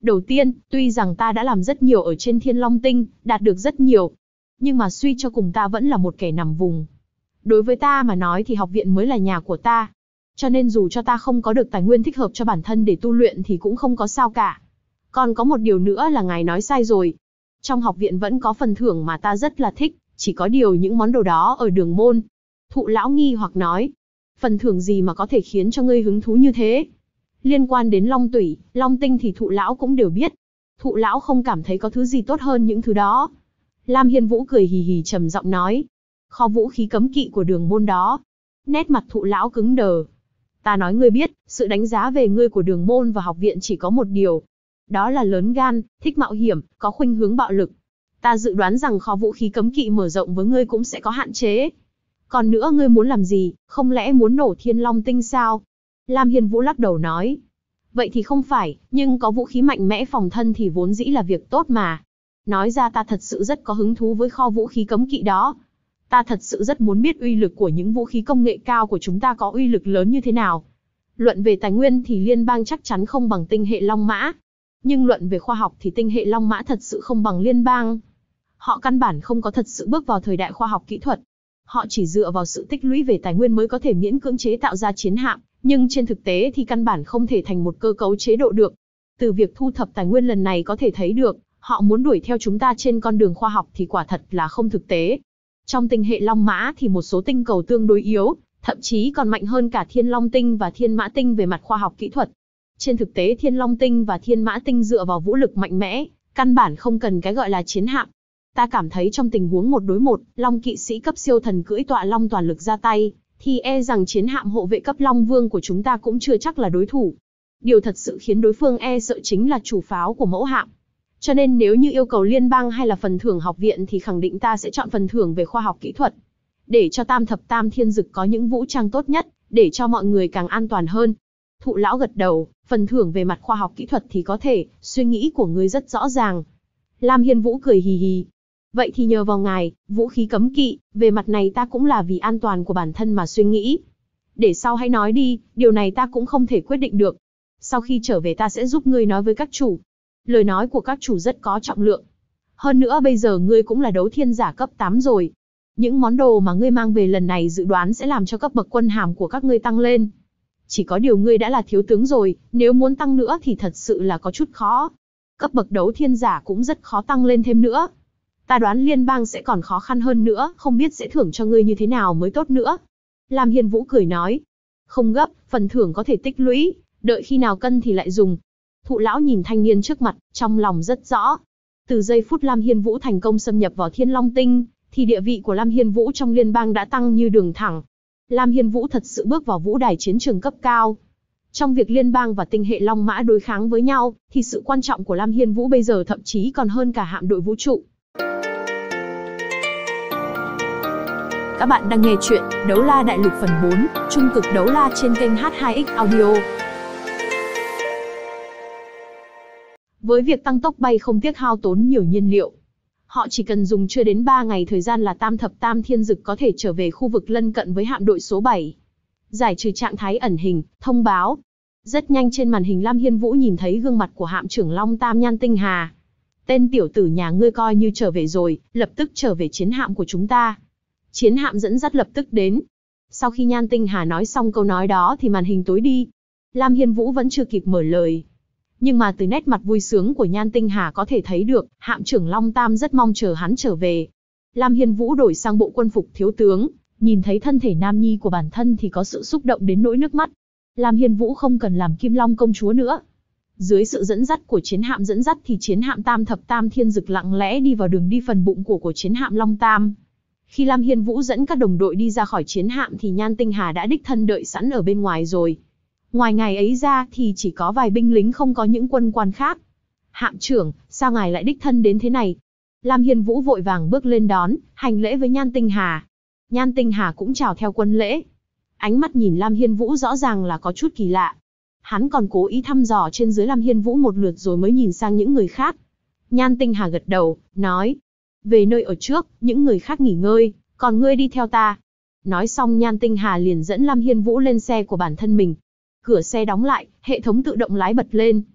Đầu tiên, tuy rằng ta đã làm rất nhiều ở trên Thiên Long Tinh, đạt được rất nhiều, nhưng mà suy cho cùng ta vẫn là một kẻ nằm vùng. Đối với ta mà nói thì học viện mới là nhà của ta. Cho nên dù cho ta không có được tài nguyên thích hợp cho bản thân để tu luyện thì cũng không có sao cả. Còn có một điều nữa là ngài nói sai rồi. Trong học viện vẫn có phần thưởng mà ta rất là thích, chỉ có điều những món đồ đó ở Đường Môn. Thụ lão nghi hoặc nói, phần thưởng gì mà có thể khiến cho ngươi hứng thú như thế? Liên quan đến Long Tủy, Long Tinh thì thụ lão cũng đều biết. Thụ lão không cảm thấy có thứ gì tốt hơn những thứ đó. Lam Hiên Vũ cười hì hì trầm giọng nói, kho vũ khí cấm kỵ của Đường Môn đó. Nét mặt thụ lão cứng đờ. Ta nói ngươi biết, sự đánh giá về ngươi của Đường Môn và học viện chỉ có một điều. Đó là lớn gan, thích mạo hiểm, có khuynh hướng bạo lực. Ta dự đoán rằng kho vũ khí cấm kỵ mở rộng với ngươi cũng sẽ có hạn chế. Còn nữa ngươi muốn làm gì, không lẽ muốn nổ Thiên Long Tinh sao? Lam Hiên Vũ lắc đầu nói. Vậy thì không phải, nhưng có vũ khí mạnh mẽ phòng thân thì vốn dĩ là việc tốt mà. Nói ra ta thật sự rất có hứng thú với kho vũ khí cấm kỵ đó. Ta thật sự rất muốn biết uy lực của những vũ khí công nghệ cao của chúng ta có uy lực lớn như thế nào. Luận về tài nguyên thì liên bang chắc chắn không bằng tinh hệ Long Mã. Nhưng luận về khoa học thì tinh hệ Long Mã thật sự không bằng liên bang. Họ căn bản không có thật sự bước vào thời đại khoa học kỹ thuật. Họ chỉ dựa vào sự tích lũy về tài nguyên mới có thể miễn cưỡng chế tạo ra chiến hạm, nhưng trên thực tế thì căn bản không thể thành một cơ cấu chế độ được. Từ việc thu thập tài nguyên lần này có thể thấy được, họ muốn đuổi theo chúng ta trên con đường khoa học thì quả thật là không thực tế. Trong tinh hệ Long Mã thì một số tinh cầu tương đối yếu, thậm chí còn mạnh hơn cả Thiên Long Tinh và Thiên Mã Tinh về mặt khoa học kỹ thuật. Trên thực tế Thiên Long Tinh và Thiên Mã Tinh dựa vào vũ lực mạnh mẽ, căn bản không cần cái gọi là chiến hạm. Ta cảm thấy trong tình huống một đối một, Long kỵ sĩ cấp siêu thần cưỡi tọa long toàn lực ra tay, thì e rằng chiến hạm hộ vệ cấp Long Vương của chúng ta cũng chưa chắc là đối thủ. Điều thật sự khiến đối phương e sợ chính là chủ pháo của mẫu hạm. Cho nên nếu như yêu cầu liên bang hay là phần thưởng học viện thì khẳng định ta sẽ chọn phần thưởng về khoa học kỹ thuật. Để cho Tam Thập Tam Thiên Dực có những vũ trang tốt nhất, để cho mọi người càng an toàn hơn. Thụ lão gật đầu, phần thưởng về mặt khoa học kỹ thuật thì có thể, suy nghĩ của ngươi rất rõ ràng. Lam Hiên Vũ cười hì hì. Vậy thì nhờ vào ngài, vũ khí cấm kỵ, về mặt này ta cũng là vì an toàn của bản thân mà suy nghĩ. Để sau hãy nói đi, điều này ta cũng không thể quyết định được. Sau khi trở về ta sẽ giúp ngươi nói với các chủ. Lời nói của các chủ rất có trọng lượng. Hơn nữa bây giờ ngươi cũng là đấu thiên giả cấp 8 rồi. Những món đồ mà ngươi mang về lần này dự đoán sẽ làm cho cấp bậc quân hàm của các ngươi tăng lên. Chỉ có điều ngươi đã là thiếu tướng rồi, nếu muốn tăng nữa thì thật sự là có chút khó. Cấp bậc đấu thiên giả cũng rất khó tăng lên thêm nữa. Ta đoán liên bang sẽ còn khó khăn hơn nữa, không biết sẽ thưởng cho ngươi như thế nào mới tốt nữa. Lam Hiên Vũ cười nói. Không gấp, phần thưởng có thể tích lũy, đợi khi nào cân thì lại dùng. Thụ lão nhìn thanh niên trước mặt, trong lòng rất rõ. Từ giây phút Lam Hiên Vũ thành công xâm nhập vào Thiên Long Tinh, thì địa vị của Lam Hiên Vũ trong liên bang đã tăng như đường thẳng. Lam Hiên Vũ thật sự bước vào vũ đài chiến trường cấp cao. Trong việc liên bang và tinh hệ Long Mã đối kháng với nhau, thì sự quan trọng của Lam Hiên Vũ bây giờ thậm chí còn hơn cả hạm đội vũ trụ. Các bạn đang nghe chuyện Đấu La Đại Lục phần 4, Trung cực đấu la trên kênh H2X Audio. Với việc tăng tốc bay không tiếc hao tốn nhiều nhiên liệu, họ chỉ cần dùng chưa đến 3 ngày thời gian là Tam Thập Tam Thiên Dực có thể trở về khu vực lân cận với hạm đội số 7. Giải trừ trạng thái ẩn hình, thông báo. Rất nhanh trên màn hình Lam Hiên Vũ nhìn thấy gương mặt của hạm trưởng Long Tam Nhan Tinh Hà. Tên tiểu tử nhà ngươi coi như trở về rồi, lập tức trở về chiến hạm của chúng ta. Chiến hạm dẫn dắt lập tức đến. Sau khi Nhan Tinh Hà nói xong câu nói đó thì màn hình tối đi. Lam Hiên Vũ vẫn chưa kịp mở lời. Nhưng mà từ nét mặt vui sướng của Nhan Tinh Hà có thể thấy được, hạm trưởng Long Tam rất mong chờ hắn trở về. Lam Hiên Vũ đổi sang bộ quân phục thiếu tướng, nhìn thấy thân thể nam nhi của bản thân thì có sự xúc động đến nỗi nước mắt. Lam Hiên Vũ không cần làm Kim Long công chúa nữa. Dưới sự dẫn dắt của chiến hạm dẫn dắt thì chiến hạm Tam Thập Tam Thiên Dực lặng lẽ đi vào đường đi phần bụng của chiến hạm Long Tam. Khi Lam Hiên Vũ dẫn các đồng đội đi ra khỏi chiến hạm thì Nhan Tinh Hà đã đích thân đợi sẵn ở bên ngoài rồi. Ngoài ngài ấy ra thì chỉ có vài binh lính, không có những quân quan khác. Hạm trưởng, sao ngài lại đích thân đến thế này? Lam Hiên Vũ vội vàng bước lên đón, hành lễ với Nhan Tinh Hà. Nhan Tinh Hà cũng chào theo quân lễ. Ánh mắt nhìn Lam Hiên Vũ rõ ràng là có chút kỳ lạ. Hắn còn cố ý thăm dò trên dưới Lam Hiên Vũ một lượt rồi mới nhìn sang những người khác. Nhan Tinh Hà gật đầu, nói. Về nơi ở trước, những người khác nghỉ ngơi, còn ngươi đi theo ta. Nói xong Nhan Tinh Hà liền dẫn Lam Hiên Vũ lên xe của bản thân mình. Cửa xe đóng lại, hệ thống tự động lái bật lên.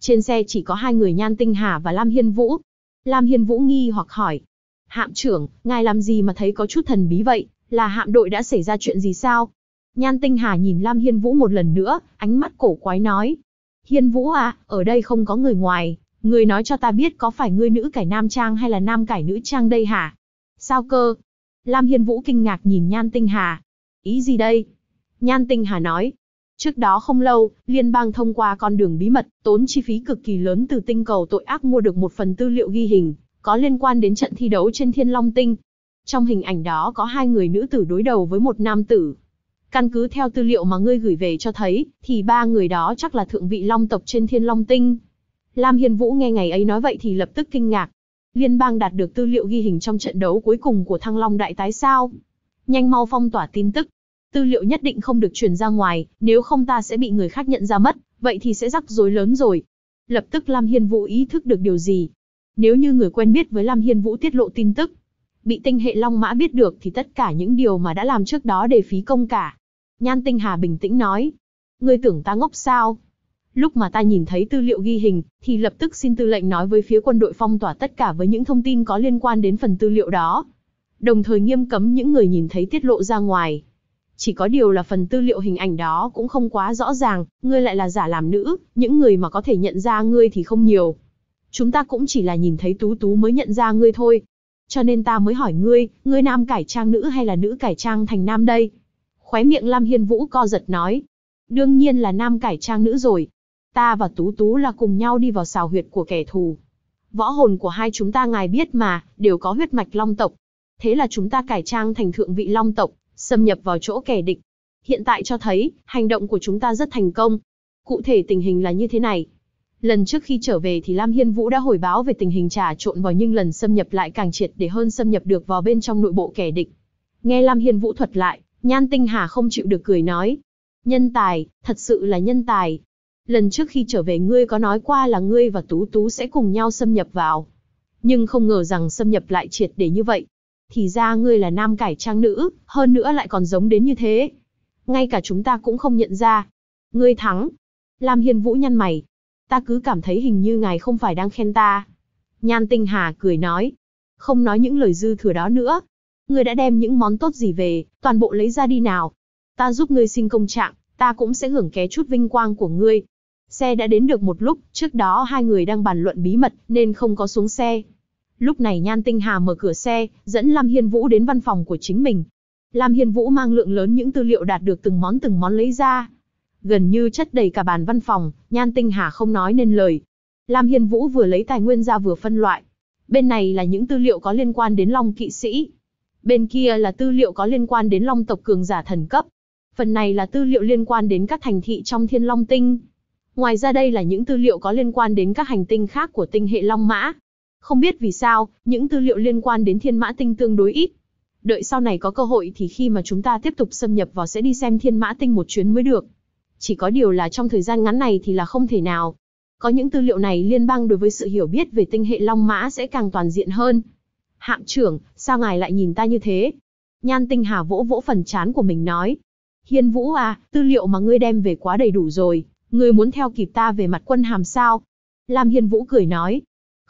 Trên xe chỉ có hai người Nhan Tinh Hà và Lam Hiên Vũ. Lam Hiên Vũ nghi hoặc hỏi. Hạm trưởng, ngài làm gì mà thấy có chút thần bí vậy, là hạm đội đã xảy ra chuyện gì sao? Nhan Tinh Hà nhìn Lam Hiên Vũ một lần nữa, ánh mắt cổ quái nói. Hiên Vũ à, ở đây không có người ngoài, người nói cho ta biết có phải ngươi nữ cải nam trang hay là nam cải nữ trang đây hả? Sao cơ? Lam Hiên Vũ kinh ngạc nhìn Nhan Tinh Hà. Ý gì đây? Nhan Tinh Hà nói. Trước đó không lâu, liên bang thông qua con đường bí mật, tốn chi phí cực kỳ lớn từ tinh cầu tội ác mua được một phần tư liệu ghi hình, có liên quan đến trận thi đấu trên Thiên Long Tinh. Trong hình ảnh đó có hai người nữ tử đối đầu với một nam tử. Căn cứ theo tư liệu mà ngươi gửi về cho thấy, thì ba người đó chắc là thượng vị long tộc trên Thiên Long Tinh. Lam Hiên Vũ nghe ngày ấy nói vậy thì lập tức kinh ngạc. Liên bang đạt được tư liệu ghi hình trong trận đấu cuối cùng của Thăng Long Đại Tái sao? Nhanh mau phong tỏa tin tức. Tư liệu nhất định không được truyền ra ngoài, nếu không ta sẽ bị người khác nhận ra mất, vậy thì sẽ rắc rối lớn rồi. Lập tức Lam Hiên Vũ ý thức được điều gì. Nếu như người quen biết với Lam Hiên Vũ tiết lộ tin tức, bị tinh hệ Long Mã biết được thì tất cả những điều mà đã làm trước đó đều phí công cả. Nhan Tinh Hà bình tĩnh nói. Ngươi tưởng ta ngốc sao? Lúc mà ta nhìn thấy tư liệu ghi hình, thì lập tức xin tư lệnh nói với phía quân đội phong tỏa tất cả với những thông tin có liên quan đến phần tư liệu đó. Đồng thời nghiêm cấm những người nhìn thấy tiết lộ ra ngoài. Chỉ có điều là phần tư liệu hình ảnh đó cũng không quá rõ ràng, ngươi lại là giả làm nữ, những người mà có thể nhận ra ngươi thì không nhiều. Chúng ta cũng chỉ là nhìn thấy Tú Tú mới nhận ra ngươi thôi. Cho nên ta mới hỏi ngươi, ngươi nam cải trang nữ hay là nữ cải trang thành nam đây? Khóe miệng Lam Hiên Vũ co giật nói. Đương nhiên là nam cải trang nữ rồi. Ta và Tú Tú là cùng nhau đi vào sào huyệt của kẻ thù. Võ hồn của hai chúng ta ngài biết mà, đều có huyết mạch long tộc. Thế là chúng ta cải trang thành thượng vị long tộc, xâm nhập vào chỗ kẻ địch. Hiện tại cho thấy, hành động của chúng ta rất thành công. Cụ thể tình hình là như thế này. Lần trước khi trở về thì Lam Hiên Vũ đã hồi báo về tình hình trà trộn vào, nhưng lần xâm nhập lại càng triệt để hơn, xâm nhập được vào bên trong nội bộ kẻ địch. Nghe Lam Hiên Vũ thuật lại, Nhan Tinh Hà không chịu được cười nói. Nhân tài, thật sự là nhân tài. Lần trước khi trở về ngươi có nói qua là ngươi và Tú Tú sẽ cùng nhau xâm nhập vào. Nhưng không ngờ rằng xâm nhập lại triệt để như vậy. Thì ra ngươi là nam cải trang nữ, hơn nữa lại còn giống đến như thế. Ngay cả chúng ta cũng không nhận ra. Ngươi thắng. Lam Hiên Vũ nhăn mày. Ta cứ cảm thấy hình như ngài không phải đang khen ta. Nhan Tinh Hà cười nói. Không nói những lời dư thừa đó nữa. Ngươi đã đem những món tốt gì về, toàn bộ lấy ra đi nào. Ta giúp ngươi xin công trạng, ta cũng sẽ hưởng ké chút vinh quang của ngươi. Xe đã đến được một lúc, trước đó hai người đang bàn luận bí mật, nên không có xuống xe. Lúc này Nhan Tinh Hà mở cửa xe, dẫn Lam Hiên Vũ đến văn phòng của chính mình. Lam Hiên Vũ mang lượng lớn những tư liệu đạt được từng món lấy ra. Gần như chất đầy cả bàn văn phòng, Nhan Tinh Hà không nói nên lời. Lam Hiên Vũ vừa lấy tài nguyên ra vừa phân loại. Bên này là những tư liệu có liên quan đến Long kỵ sĩ. Bên kia là tư liệu có liên quan đến Long tộc cường giả thần cấp. Phần này là tư liệu liên quan đến các thành thị trong Thiên Long Tinh. Ngoài ra đây là những tư liệu có liên quan đến các hành tinh khác của tinh hệ Long Mã. Không biết vì sao, những tư liệu liên quan đến Thiên Mã Tinh tương đối ít. Đợi sau này có cơ hội thì khi mà chúng ta tiếp tục xâm nhập vào sẽ đi xem Thiên Mã Tinh một chuyến mới được. Chỉ có điều là trong thời gian ngắn này thì là không thể nào. Có những tư liệu này liên bang đối với sự hiểu biết về tinh hệ Long Mã sẽ càng toàn diện hơn. Hạm trưởng, sao ngài lại nhìn ta như thế? Nhan Tinh Hà vỗ vỗ phần trán của mình nói. Hiên Vũ à, tư liệu mà ngươi đem về quá đầy đủ rồi. Ngươi muốn theo kịp ta về mặt quân hàm sao? Lam Hiên Vũ cười nói.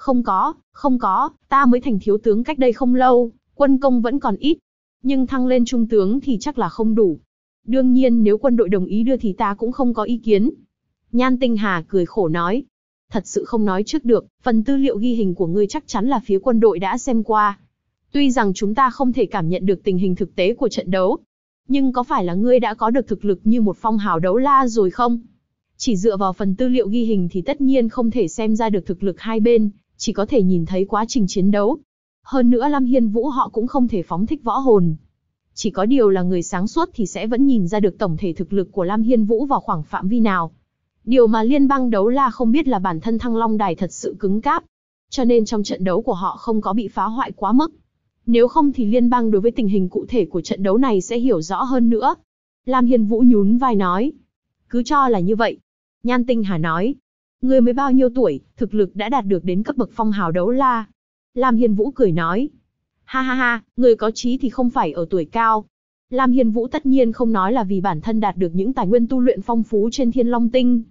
Không có, ta mới thành thiếu tướng cách đây không lâu, quân công vẫn còn ít. Nhưng thăng lên trung tướng thì chắc là không đủ. Đương nhiên nếu quân đội đồng ý đưa thì ta cũng không có ý kiến. Nhan Tinh Hà cười khổ nói. Thật sự không nói trước được, phần tư liệu ghi hình của ngươi chắc chắn là phía quân đội đã xem qua. Tuy rằng chúng ta không thể cảm nhận được tình hình thực tế của trận đấu, nhưng có phải là ngươi đã có được thực lực như một phong hào đấu la rồi không? Chỉ dựa vào phần tư liệu ghi hình thì tất nhiên không thể xem ra được thực lực hai bên, chỉ có thể nhìn thấy quá trình chiến đấu. Hơn nữa Lam Hiên Vũ họ cũng không thể phóng thích võ hồn. Chỉ có điều là người sáng suốt thì sẽ vẫn nhìn ra được tổng thể thực lực của Lam Hiên Vũ vào khoảng phạm vi nào. Điều mà liên bang đấu la không biết là bản thân Thăng Long Đài thật sự cứng cáp. Cho nên trong trận đấu của họ không có bị phá hoại quá mức. Nếu không thì liên bang đối với tình hình cụ thể của trận đấu này sẽ hiểu rõ hơn nữa. Lam Hiên Vũ nhún vai nói. Cứ cho là như vậy. Nhan Tinh Hà nói. Ngươi mới bao nhiêu tuổi, thực lực đã đạt được đến cấp bậc phong hào đấu la. Lam Hiên Vũ cười nói. Ha ha ha, người có chí thì không phải ở tuổi cao. Lam Hiên Vũ tất nhiên không nói là vì bản thân đạt được những tài nguyên tu luyện phong phú trên Thiên Long Tinh.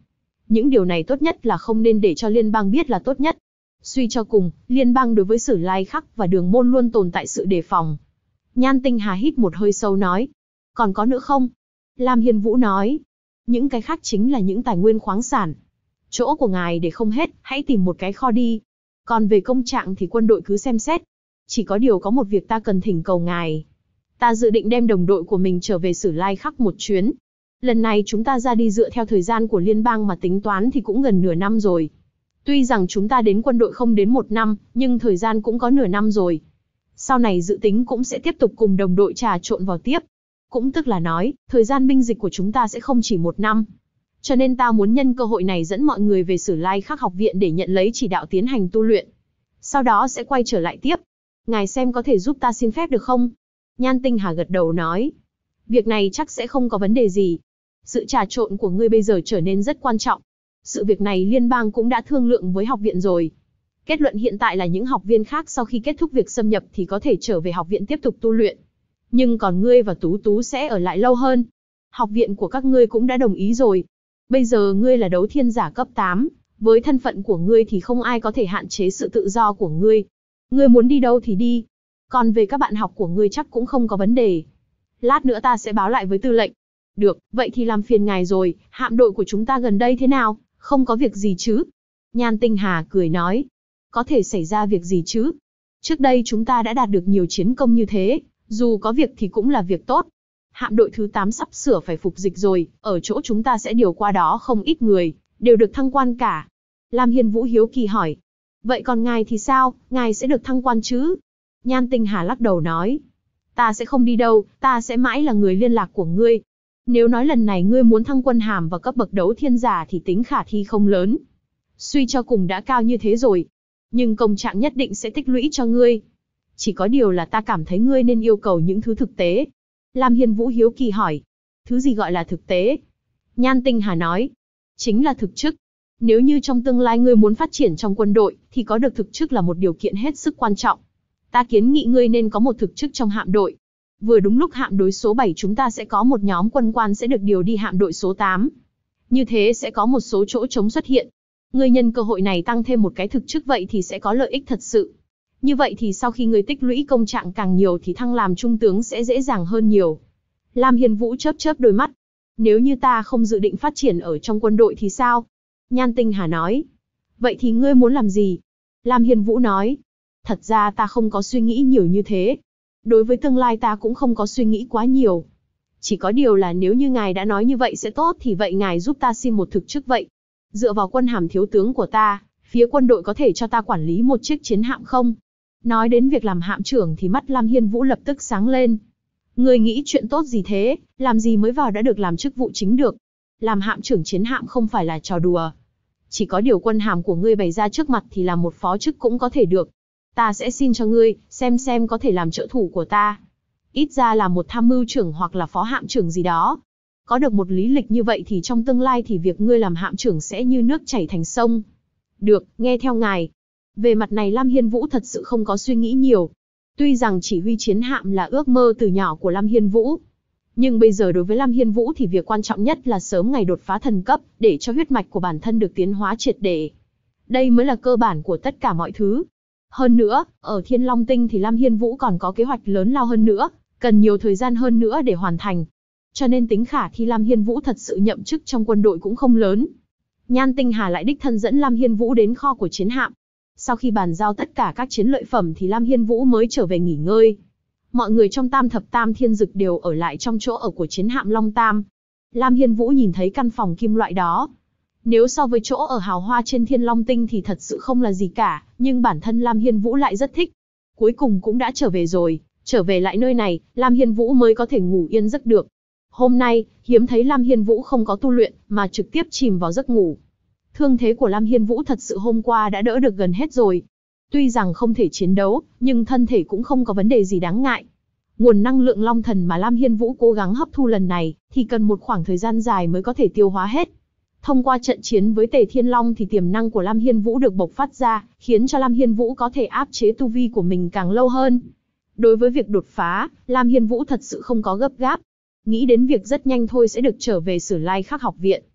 Những điều này tốt nhất là không nên để cho liên bang biết là tốt nhất. Suy cho cùng, liên bang đối với Sử Lai Khắc và Đường Môn luôn tồn tại sự đề phòng. Nhan Tinh Hà hít một hơi sâu nói. Còn có nữa không? Lam Hiên Vũ nói. Những cái khác chính là những tài nguyên khoáng sản. Chỗ của ngài để không hết, hãy tìm một cái kho đi. Còn về công trạng thì quân đội cứ xem xét. Chỉ có điều có một việc ta cần thỉnh cầu ngài. Ta dự định đem đồng đội của mình trở về Sử Lai Khắc một chuyến. Lần này chúng ta ra đi dựa theo thời gian của liên bang mà tính toán thì cũng gần nửa năm rồi. Tuy rằng chúng ta đến quân đội không đến 1 năm, nhưng thời gian cũng có nửa năm rồi. Sau này dự tính cũng sẽ tiếp tục cùng đồng đội trà trộn vào tiếp. Cũng tức là nói, thời gian binh dịch của chúng ta sẽ không chỉ 1 năm. Cho nên ta muốn nhân cơ hội này dẫn mọi người về Sử Lai Khắc học viện để nhận lấy chỉ đạo tiến hành tu luyện. Sau đó sẽ quay trở lại tiếp. Ngài xem có thể giúp ta xin phép được không? Nhan Tinh Hà gật đầu nói. Việc này chắc sẽ không có vấn đề gì. Sự trà trộn của ngươi bây giờ trở nên rất quan trọng. Sự việc này liên bang cũng đã thương lượng với học viện rồi. Kết luận hiện tại là những học viên khác sau khi kết thúc việc xâm nhập thì có thể trở về học viện tiếp tục tu luyện. Nhưng còn ngươi và Tú Tú sẽ ở lại lâu hơn. Học viện của các ngươi cũng đã đồng ý rồi. Bây giờ ngươi là đấu thiên giả cấp 8, với thân phận của ngươi thì không ai có thể hạn chế sự tự do của ngươi. Ngươi muốn đi đâu thì đi. Còn về các bạn học của ngươi chắc cũng không có vấn đề. Lát nữa ta sẽ báo lại với tư lệnh. Được, vậy thì làm phiền ngài rồi, hạm đội của chúng ta gần đây thế nào? Không có việc gì chứ? Nhan Tinh Hà cười nói. Có thể xảy ra việc gì chứ? Trước đây chúng ta đã đạt được nhiều chiến công như thế, dù có việc thì cũng là việc tốt. Hạm đội thứ 8 sắp sửa phải phục dịch rồi, ở chỗ chúng ta sẽ điều qua đó không ít người, đều được thăng quan cả. Lam Hiên Vũ hiếu kỳ hỏi. Vậy còn ngài thì sao, ngài sẽ được thăng quan chứ? Nhan Tinh Hà lắc đầu nói. Ta sẽ không đi đâu, ta sẽ mãi là người liên lạc của ngươi. Nếu nói lần này ngươi muốn thăng quân hàm vào cấp bậc đấu thiên giả thì tính khả thi không lớn. Suy cho cùng đã cao như thế rồi. Nhưng công trạng nhất định sẽ tích lũy cho ngươi. Chỉ có điều là ta cảm thấy ngươi nên yêu cầu những thứ thực tế. Lam Hiên Vũ hiếu kỳ hỏi. Thứ gì gọi là thực tế? Nhan Tinh Hà nói. Chính là thực chức. Nếu như trong tương lai ngươi muốn phát triển trong quân đội, thì có được thực chức là một điều kiện hết sức quan trọng. Ta kiến nghị ngươi nên có một thực chức trong hạm đội. Vừa đúng lúc hạm đội số 7 chúng ta sẽ có một nhóm quân quan sẽ được điều đi hạm đội số 8. Như thế sẽ có một số chỗ trống xuất hiện. Ngươi nhân cơ hội này tăng thêm một cái thực chức vậy thì sẽ có lợi ích thật sự. Như vậy thì sau khi ngươi tích lũy công trạng càng nhiều thì thăng làm trung tướng sẽ dễ dàng hơn nhiều. Lam Hiên Vũ chớp chớp đôi mắt. Nếu như ta không dự định phát triển ở trong quân đội thì sao? Nhan Tinh Hà nói. Vậy thì ngươi muốn làm gì? Lam Hiên Vũ nói. Thật ra ta không có suy nghĩ nhiều như thế. Đối với tương lai ta cũng không có suy nghĩ quá nhiều. Chỉ có điều là nếu như ngài đã nói như vậy sẽ tốt thì vậy ngài giúp ta xin một thực chức vậy. Dựa vào quân hàm thiếu tướng của ta, phía quân đội có thể cho ta quản lý một chiếc chiến hạm không? Nói đến việc làm hạm trưởng thì mắt Lam Hiên Vũ lập tức sáng lên. Người nghĩ chuyện tốt gì thế, làm gì mới vào đã được làm chức vụ chính được. Làm hạm trưởng chiến hạm không phải là trò đùa. Chỉ có điều quân hàm của ngươi bày ra trước mặt thì làm một phó chức cũng có thể được. Ta sẽ xin cho ngươi, xem có thể làm trợ thủ của ta. Ít ra là một tham mưu trưởng hoặc là phó hạm trưởng gì đó. Có được một lý lịch như vậy thì trong tương lai thì việc ngươi làm hạm trưởng sẽ như nước chảy thành sông. Được, nghe theo ngài. Về mặt này Lam Hiên Vũ thật sự không có suy nghĩ nhiều. Tuy rằng chỉ huy chiến hạm là ước mơ từ nhỏ của Lam Hiên Vũ. Nhưng bây giờ đối với Lam Hiên Vũ thì việc quan trọng nhất là sớm ngày đột phá thần cấp, để cho huyết mạch của bản thân được tiến hóa triệt để. Đây mới là cơ bản của tất cả mọi thứ. Hơn nữa, ở Thiên Long Tinh thì Lam Hiên Vũ còn có kế hoạch lớn lao hơn nữa, cần nhiều thời gian hơn nữa để hoàn thành. Cho nên tính khả thi Lam Hiên Vũ thật sự nhậm chức trong quân đội cũng không lớn. Nhan Tinh Hà lại đích thân dẫn Lam Hiên Vũ đến kho của chiến hạm. Sau khi bàn giao tất cả các chiến lợi phẩm thì Lam Hiên Vũ mới trở về nghỉ ngơi. Mọi người trong Tam Thập Tam Thiên Dực đều ở lại trong chỗ ở của chiến hạm Long Tam. Lam Hiên Vũ nhìn thấy căn phòng kim loại đó. Nếu so với chỗ ở hào hoa trên Thiên Long Tinh thì thật sự không là gì cả, nhưng bản thân Lam Hiên Vũ lại rất thích. Cuối cùng cũng đã trở về rồi, trở về lại nơi này, Lam Hiên Vũ mới có thể ngủ yên giấc được. Hôm nay, hiếm thấy Lam Hiên Vũ không có tu luyện, mà trực tiếp chìm vào giấc ngủ. Thương thế của Lam Hiên Vũ thật sự hôm qua đã đỡ được gần hết rồi. Tuy rằng không thể chiến đấu, nhưng thân thể cũng không có vấn đề gì đáng ngại. Nguồn năng lượng long thần mà Lam Hiên Vũ cố gắng hấp thu lần này, thì cần một khoảng thời gian dài mới có thể tiêu hóa hết. Thông qua trận chiến với Tề Thiên Long thì tiềm năng của Lam Hiên Vũ được bộc phát ra, khiến cho Lam Hiên Vũ có thể áp chế tu vi của mình càng lâu hơn. Đối với việc đột phá, Lam Hiên Vũ thật sự không có gấp gáp. Nghĩ đến việc rất nhanh thôi sẽ được trở về Sử Lai Khắc học viện.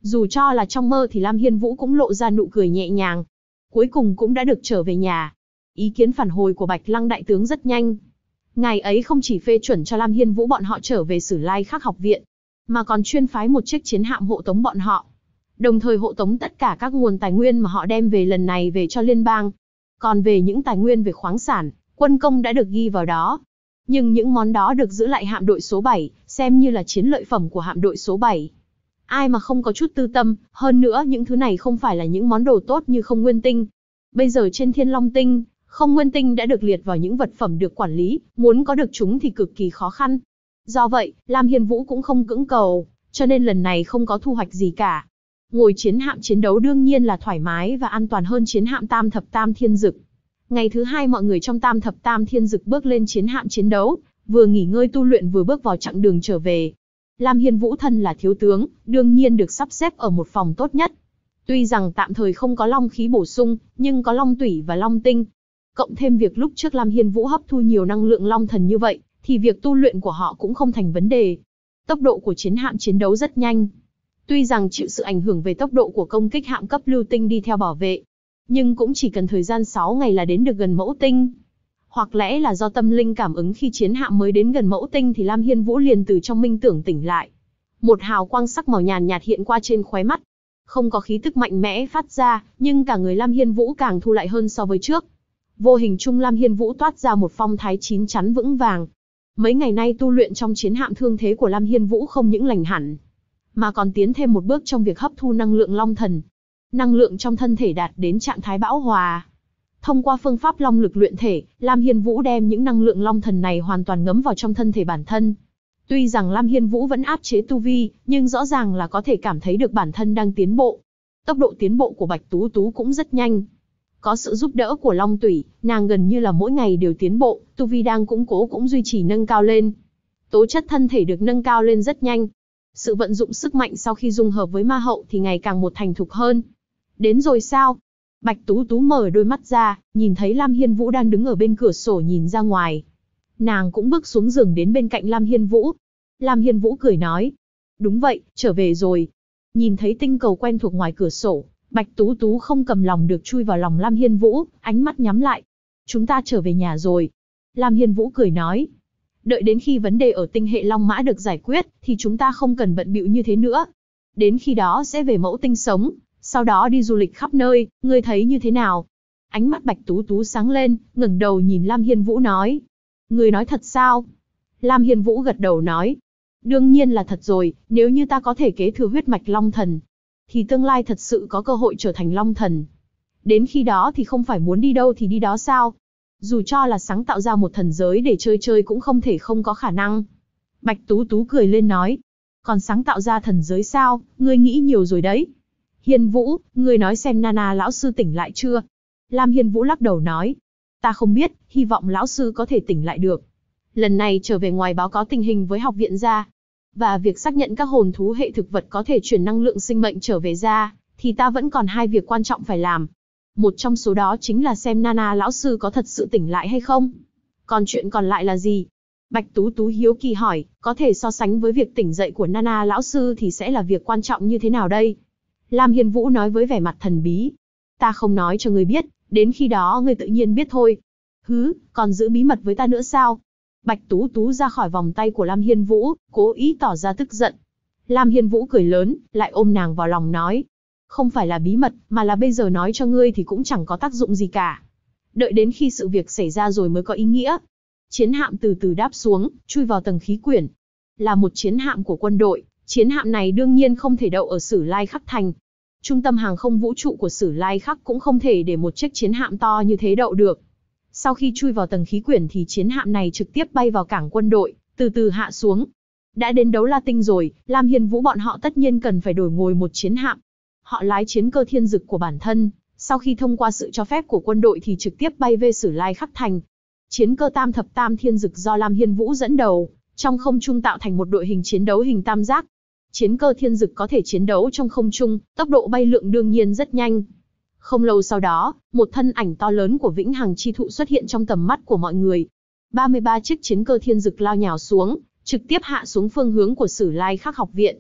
Dù cho là trong mơ thì Lam Hiên Vũ cũng lộ ra nụ cười nhẹ nhàng. Cuối cùng cũng đã được trở về nhà. Ý kiến phản hồi của Bạch Lăng đại tướng rất nhanh. Ngài ấy không chỉ phê chuẩn cho Lam Hiên Vũ bọn họ trở về Sử Lai Khắc học viện, mà còn chuyên phái một chiếc chiến hạm hộ tống bọn họ. Đồng thời hộ tống tất cả các nguồn tài nguyên mà họ đem về lần này về cho liên bang. Còn về những tài nguyên về khoáng sản, quân công đã được ghi vào đó. Nhưng những món đó được giữ lại hạm đội số 7, xem như là chiến lợi phẩm của hạm đội số 7. Ai mà không có chút tư tâm, hơn nữa những thứ này không phải là những món đồ tốt như không nguyên tinh. Bây giờ trên Thiên Long Tinh, không nguyên tinh đã được liệt vào những vật phẩm được quản lý, muốn có được chúng thì cực kỳ khó khăn. Do vậy, Lam Hiên Vũ cũng không cưỡng cầu, cho nên lần này không có thu hoạch gì cả. Ngồi chiến hạm chiến đấu đương nhiên là thoải mái và an toàn hơn chiến hạm Tam Thập Tam Thiên Dực. Ngày thứ 2 mọi người trong Tam Thập Tam Thiên Dực bước lên chiến hạm chiến đấu, vừa nghỉ ngơi tu luyện vừa bước vào chặng đường trở về. Lam Hiên Vũ thân là thiếu tướng, đương nhiên được sắp xếp ở một phòng tốt nhất. Tuy rằng tạm thời không có long khí bổ sung, nhưng có long tủy và long tinh. Cộng thêm việc lúc trước Lam Hiên Vũ hấp thu nhiều năng lượng long thần như vậy, thì việc tu luyện của họ cũng không thành vấn đề. Tốc độ của chiến hạm chiến đấu rất nhanh. Tuy rằng chịu sự ảnh hưởng về tốc độ của công kích hạm cấp lưu tinh đi theo bảo vệ, nhưng cũng chỉ cần thời gian 6 ngày là đến được gần mẫu tinh. Hoặc lẽ là do tâm linh cảm ứng khi chiến hạm mới đến gần mẫu tinh thì Lam Hiên Vũ liền từ trong minh tưởng tỉnh lại. Một hào quang sắc màu nhàn nhạt hiện qua trên khóe mắt. Không có khí tức mạnh mẽ phát ra, nhưng cả người Lam Hiên Vũ càng thu lại hơn so với trước. Vô hình chung Lam Hiên Vũ toát ra một phong thái chín chắn vững vàng. Mấy ngày nay tu luyện trong chiến hạm thương thế của Lam Hiên Vũ không những lành hẳn, mà còn tiến thêm một bước trong việc hấp thu năng lượng long thần. Năng lượng trong thân thể đạt đến trạng thái bão hòa. Thông qua phương pháp long lực luyện thể, Lam Hiên Vũ đem những năng lượng long thần này hoàn toàn ngấm vào trong thân thể bản thân. Tuy rằng Lam Hiên Vũ vẫn áp chế tu vi, nhưng rõ ràng là có thể cảm thấy được bản thân đang tiến bộ. Tốc độ tiến bộ của Bạch Tú Tú cũng rất nhanh. Có sự giúp đỡ của Long Tủy, nàng gần như là mỗi ngày đều tiến bộ, tu vi đang củng cố cũng duy trì nâng cao lên. Tố chất thân thể được nâng cao lên rất nhanh. Sự vận dụng sức mạnh sau khi dung hợp với ma hậu thì ngày càng một thành thục hơn. Đến rồi sao? Bạch Tú Tú mở đôi mắt ra, nhìn thấy Lam Hiên Vũ đang đứng ở bên cửa sổ nhìn ra ngoài. Nàng cũng bước xuống giường đến bên cạnh Lam Hiên Vũ. Lam Hiên Vũ cười nói. Đúng vậy, trở về rồi. Nhìn thấy tinh cầu quen thuộc ngoài cửa sổ, Bạch Tú Tú không cầm lòng được chui vào lòng Lam Hiên Vũ, ánh mắt nhắm lại. Chúng ta trở về nhà rồi. Lam Hiên Vũ cười nói. Đợi đến khi vấn đề ở tinh hệ Long Mã được giải quyết, thì chúng ta không cần bận bịu như thế nữa. Đến khi đó sẽ về mẫu tinh sống, sau đó đi du lịch khắp nơi, ngươi thấy như thế nào? Ánh mắt Bạch Tú Tú sáng lên, ngẩng đầu nhìn Lam Hiên Vũ nói. Ngươi nói thật sao? Lam Hiên Vũ gật đầu nói. Đương nhiên là thật rồi, nếu như ta có thể kế thừa huyết mạch Long Thần, thì tương lai thật sự có cơ hội trở thành Long Thần. Đến khi đó thì không phải muốn đi đâu thì đi đó sao? Dù cho là sáng tạo ra một thần giới để chơi chơi cũng không thể không có khả năng. Bạch Tú Tú cười lên nói. Còn sáng tạo ra thần giới sao, ngươi nghĩ nhiều rồi đấy. Hiên Vũ, ngươi nói xem Nana lão sư tỉnh lại chưa? Lam Hiên Vũ lắc đầu nói. Ta không biết, hy vọng lão sư có thể tỉnh lại được. Lần này trở về ngoài báo cáo tình hình với học viện ra, và việc xác nhận các hồn thú hệ thực vật có thể chuyển năng lượng sinh mệnh trở về ra, thì ta vẫn còn 2 việc quan trọng phải làm. Một trong số đó chính là xem Nana lão sư có thật sự tỉnh lại hay không. Còn chuyện còn lại là gì? Bạch Tú Tú hiếu kỳ hỏi, có thể so sánh với việc tỉnh dậy của Nana lão sư thì sẽ là việc quan trọng như thế nào đây? Lam Hiên Vũ nói với vẻ mặt thần bí. Ta không nói cho ngươi biết, đến khi đó ngươi tự nhiên biết thôi. Hứ, còn giữ bí mật với ta nữa sao? Bạch Tú Tú ra khỏi vòng tay của Lam Hiên Vũ, cố ý tỏ ra tức giận. Lam Hiên Vũ cười lớn, lại ôm nàng vào lòng nói. Không phải là bí mật, mà là bây giờ nói cho ngươi thì cũng chẳng có tác dụng gì cả. Đợi đến khi sự việc xảy ra rồi mới có ý nghĩa. Chiến hạm từ từ đáp xuống, chui vào tầng khí quyển. Là một chiến hạm của quân đội, chiến hạm này đương nhiên không thể đậu ở Sử Lai Khắc Thành. Trung tâm hàng không vũ trụ của Sử Lai Khắc cũng không thể để một chiếc chiến hạm to như thế đậu được. Sau khi chui vào tầng khí quyển thì chiến hạm này trực tiếp bay vào cảng quân đội, từ từ hạ xuống. Đã đến Đấu La Tinh rồi, Lam Hiên Vũ bọn họ tất nhiên cần phải đổi ngồi một chiến hạm. Họ lái chiến cơ thiên dực của bản thân, sau khi thông qua sự cho phép của quân đội thì trực tiếp bay về Sử Lai Khắc Thành. Chiến cơ Tam Thập Tam Thiên Dực do Lam Hiên Vũ dẫn đầu, trong không trung tạo thành một đội hình chiến đấu hình tam giác. Chiến cơ thiên dực có thể chiến đấu trong không trung, tốc độ bay lượn đương nhiên rất nhanh. Không lâu sau đó, một thân ảnh to lớn của Vĩnh Hằng Chi Thụ xuất hiện trong tầm mắt của mọi người. 33 chiếc chiến cơ thiên dực lao nhào xuống, trực tiếp hạ xuống phương hướng của Sử Lai Khắc học viện.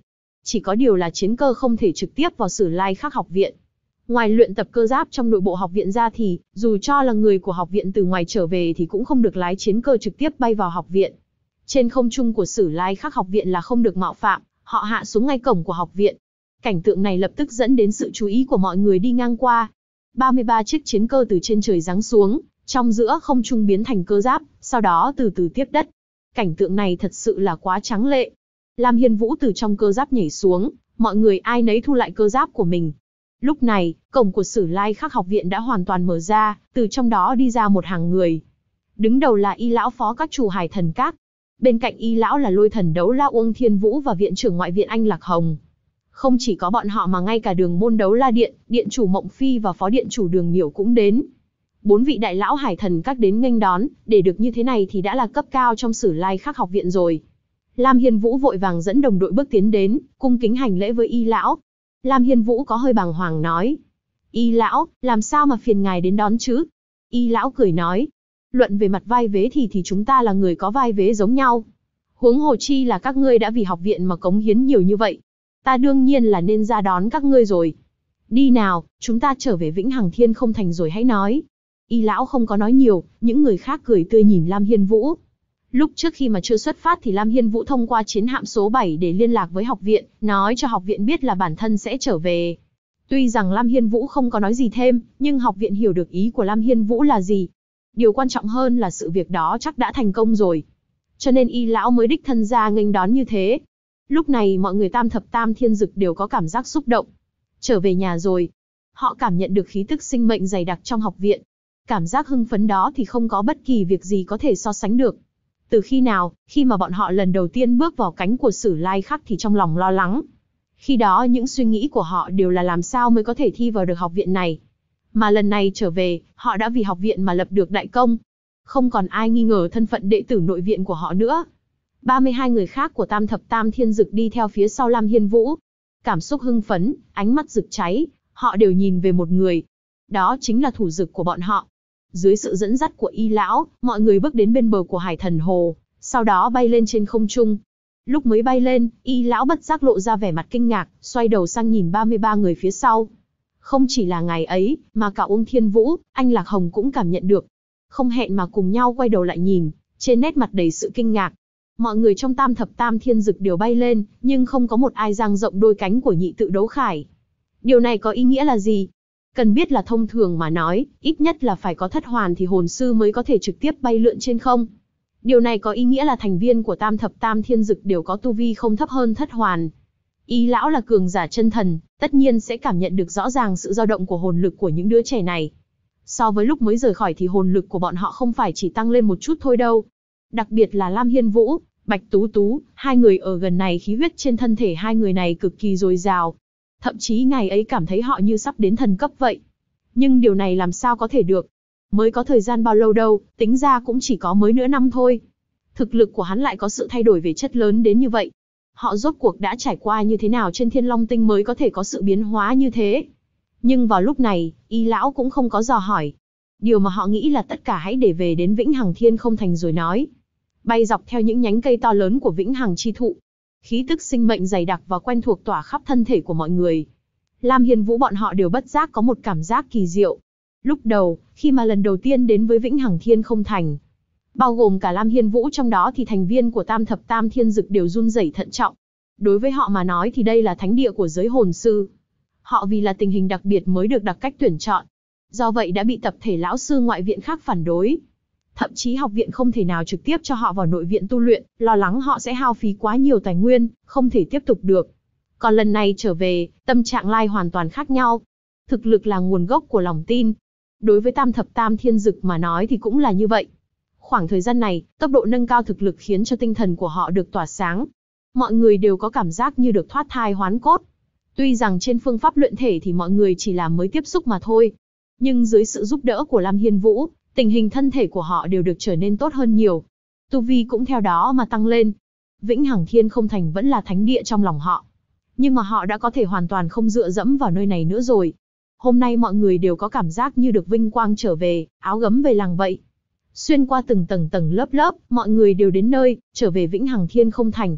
chỉ có điều là chiến cơ không thể trực tiếp vào Sử Lai Khắc học viện. Ngoài luyện tập cơ giáp trong nội bộ học viện ra thì, dù cho là người của học viện từ ngoài trở về thì cũng không được lái chiến cơ trực tiếp bay vào học viện. Trên không trung của Sử Lai Khắc học viện là không được mạo phạm, họ hạ xuống ngay cổng của học viện. Cảnh tượng này lập tức dẫn đến sự chú ý của mọi người đi ngang qua. 33 chiếc chiến cơ từ trên trời giáng xuống, trong giữa không trung biến thành cơ giáp, sau đó từ từ tiếp đất. Cảnh tượng này thật sự là quá tráng lệ. Lam Hiên Vũ từ trong cơ giáp nhảy xuống, mọi người ai nấy thu lại cơ giáp của mình. Lúc này, cổng của Sử Lai Khắc học viện đã hoàn toàn mở ra, từ trong đó đi ra một hàng người. Đứng đầu là Y lão phó các chủ Hải Thần Các. Bên cạnh Y lão là Lôi Thần Đấu La Uông Thiên Vũ và viện trưởng ngoại viện Anh Lạc Hồng. Không chỉ có bọn họ mà ngay cả Đường Môn Đấu La Điện, điện chủ Mộng Phi và phó điện chủ Đường Miểu cũng đến. 4 vị đại lão Hải Thần Các đến nghênh đón, để được như thế này thì đã là cấp cao trong Sử Lai Khắc học viện rồi. Lam Hiên Vũ vội vàng dẫn đồng đội bước tiến đến, cung kính hành lễ với Y lão. Lam Hiên Vũ có hơi bàng hoàng nói: Y lão, làm sao mà phiền ngài đến đón chứ? Y lão cười nói: luận về mặt vai vế thì chúng ta là người có vai vế giống nhau. Huống hồ chi là các ngươi đã vì học viện mà cống hiến nhiều như vậy. Ta đương nhiên là nên ra đón các ngươi rồi. Đi nào, chúng ta trở về Vĩnh Hằng Thiên Không Thành rồi hãy nói. Y lão không có nói nhiều, những người khác cười tươi nhìn Lam Hiên Vũ. Lúc trước khi mà chưa xuất phát thì Lam Hiên Vũ thông qua chiến hạm số 7 để liên lạc với học viện, nói cho học viện biết là bản thân sẽ trở về. Tuy rằng Lam Hiên Vũ không có nói gì thêm, nhưng học viện hiểu được ý của Lam Hiên Vũ là gì. Điều quan trọng hơn là sự việc đó chắc đã thành công rồi. Cho nên Y lão mới đích thân ra nghênh đón như thế. Lúc này mọi người Tam Thập Tam Thiên Dực đều có cảm giác xúc động. Trở về nhà rồi. Họ cảm nhận được khí tức sinh mệnh dày đặc trong học viện. Cảm giác hưng phấn đó thì không có bất kỳ việc gì có thể so sánh được. Từ khi nào, khi mà bọn họ lần đầu tiên bước vào cánh của Sử Lai Khắc thì trong lòng lo lắng. Khi đó những suy nghĩ của họ đều là làm sao mới có thể thi vào được học viện này. Mà lần này trở về, họ đã vì học viện mà lập được đại công. Không còn ai nghi ngờ thân phận đệ tử nội viện của họ nữa. 32 người khác của Tam Thập Tam Thiên Dực đi theo phía sau Lam Hiên Vũ. Cảm xúc hưng phấn, ánh mắt rực cháy, họ đều nhìn về một người. Đó chính là thủ dực của bọn họ. Dưới sự dẫn dắt của Y lão, mọi người bước đến bên bờ của Hải Thần Hồ, sau đó bay lên trên không trung. Lúc mới bay lên, Y lão bất giác lộ ra vẻ mặt kinh ngạc, xoay đầu sang nhìn 33 người phía sau. Không chỉ là ngày ấy, mà cả Uông Thiên Vũ, Anh Lạc Hồng cũng cảm nhận được. Không hẹn mà cùng nhau quay đầu lại nhìn, trên nét mặt đầy sự kinh ngạc. Mọi người trong Tam Thập Tam Thiên Dực đều bay lên, nhưng không có một ai dang rộng đôi cánh của nhị tự đấu khải. Điều này có ý nghĩa là gì? Cần biết là thông thường mà nói, ít nhất là phải có thất hoàn thì hồn sư mới có thể trực tiếp bay lượn trên không. Điều này có ý nghĩa là thành viên của Tam Thập Tam Thiên Dực đều có tu vi không thấp hơn thất hoàn. Y lão là cường giả chân thần, tất nhiên sẽ cảm nhận được rõ ràng sự dao động của hồn lực của những đứa trẻ này. So với lúc mới rời khỏi thì hồn lực của bọn họ không phải chỉ tăng lên một chút thôi đâu. Đặc biệt là Lam Hiên Vũ, Bạch Tú Tú, hai người ở gần này khí huyết trên thân thể hai người này cực kỳ dồi dào. Thậm chí ngày ấy cảm thấy họ như sắp đến thần cấp vậy. Nhưng điều này làm sao có thể được? Mới có thời gian bao lâu đâu, tính ra cũng chỉ có mới nửa năm thôi. Thực lực của hắn lại có sự thay đổi về chất lớn đến như vậy. Họ rốt cuộc đã trải qua như thế nào trên Thiên Long Tinh mới có thể có sự biến hóa như thế? Nhưng vào lúc này, Y lão cũng không có dò hỏi. Điều mà họ nghĩ là tất cả hãy để về đến Vĩnh Hằng Thiên Không Thành rồi nói. Bay dọc theo những nhánh cây to lớn của Vĩnh Hằng chi thụ. Khí tức sinh mệnh dày đặc và quen thuộc tỏa khắp thân thể của mọi người. Lam Hiên Vũ bọn họ đều bất giác có một cảm giác kỳ diệu. Lúc đầu, khi mà lần đầu tiên đến với Vĩnh Hằng Thiên Không Thành, bao gồm cả Lam Hiên Vũ trong đó thì thành viên của Tam Thập Tam Thiên Dực đều run rẩy thận trọng. Đối với họ mà nói thì đây là thánh địa của giới hồn sư. Họ vì là tình hình đặc biệt mới được đặc cách tuyển chọn. Do vậy đã bị tập thể lão sư ngoại viện khác phản đối. Thậm chí học viện không thể nào trực tiếp cho họ vào nội viện tu luyện, lo lắng họ sẽ hao phí quá nhiều tài nguyên, không thể tiếp tục được. Còn lần này trở về, tâm trạng Lai hoàn toàn khác nhau. Thực lực là nguồn gốc của lòng tin. Đối với Tam Thập Tam Thiên Dực mà nói thì cũng là như vậy. Khoảng thời gian này, tốc độ nâng cao thực lực khiến cho tinh thần của họ được tỏa sáng. Mọi người đều có cảm giác như được thoát thai hoán cốt. Tuy rằng trên phương pháp luyện thể thì mọi người chỉ là mới tiếp xúc mà thôi. Nhưng dưới sự giúp đỡ của Lam Hiên Vũ, tình hình thân thể của họ đều được trở nên tốt hơn nhiều. Tu vi cũng theo đó mà tăng lên. Vĩnh Hằng Thiên Không Thành vẫn là thánh địa trong lòng họ. Nhưng mà họ đã có thể hoàn toàn không dựa dẫm vào nơi này nữa rồi. Hôm nay mọi người đều có cảm giác như được vinh quang trở về, áo gấm về làng vậy. Xuyên qua từng tầng lớp, mọi người đều đến nơi, trở về Vĩnh Hằng Thiên Không Thành.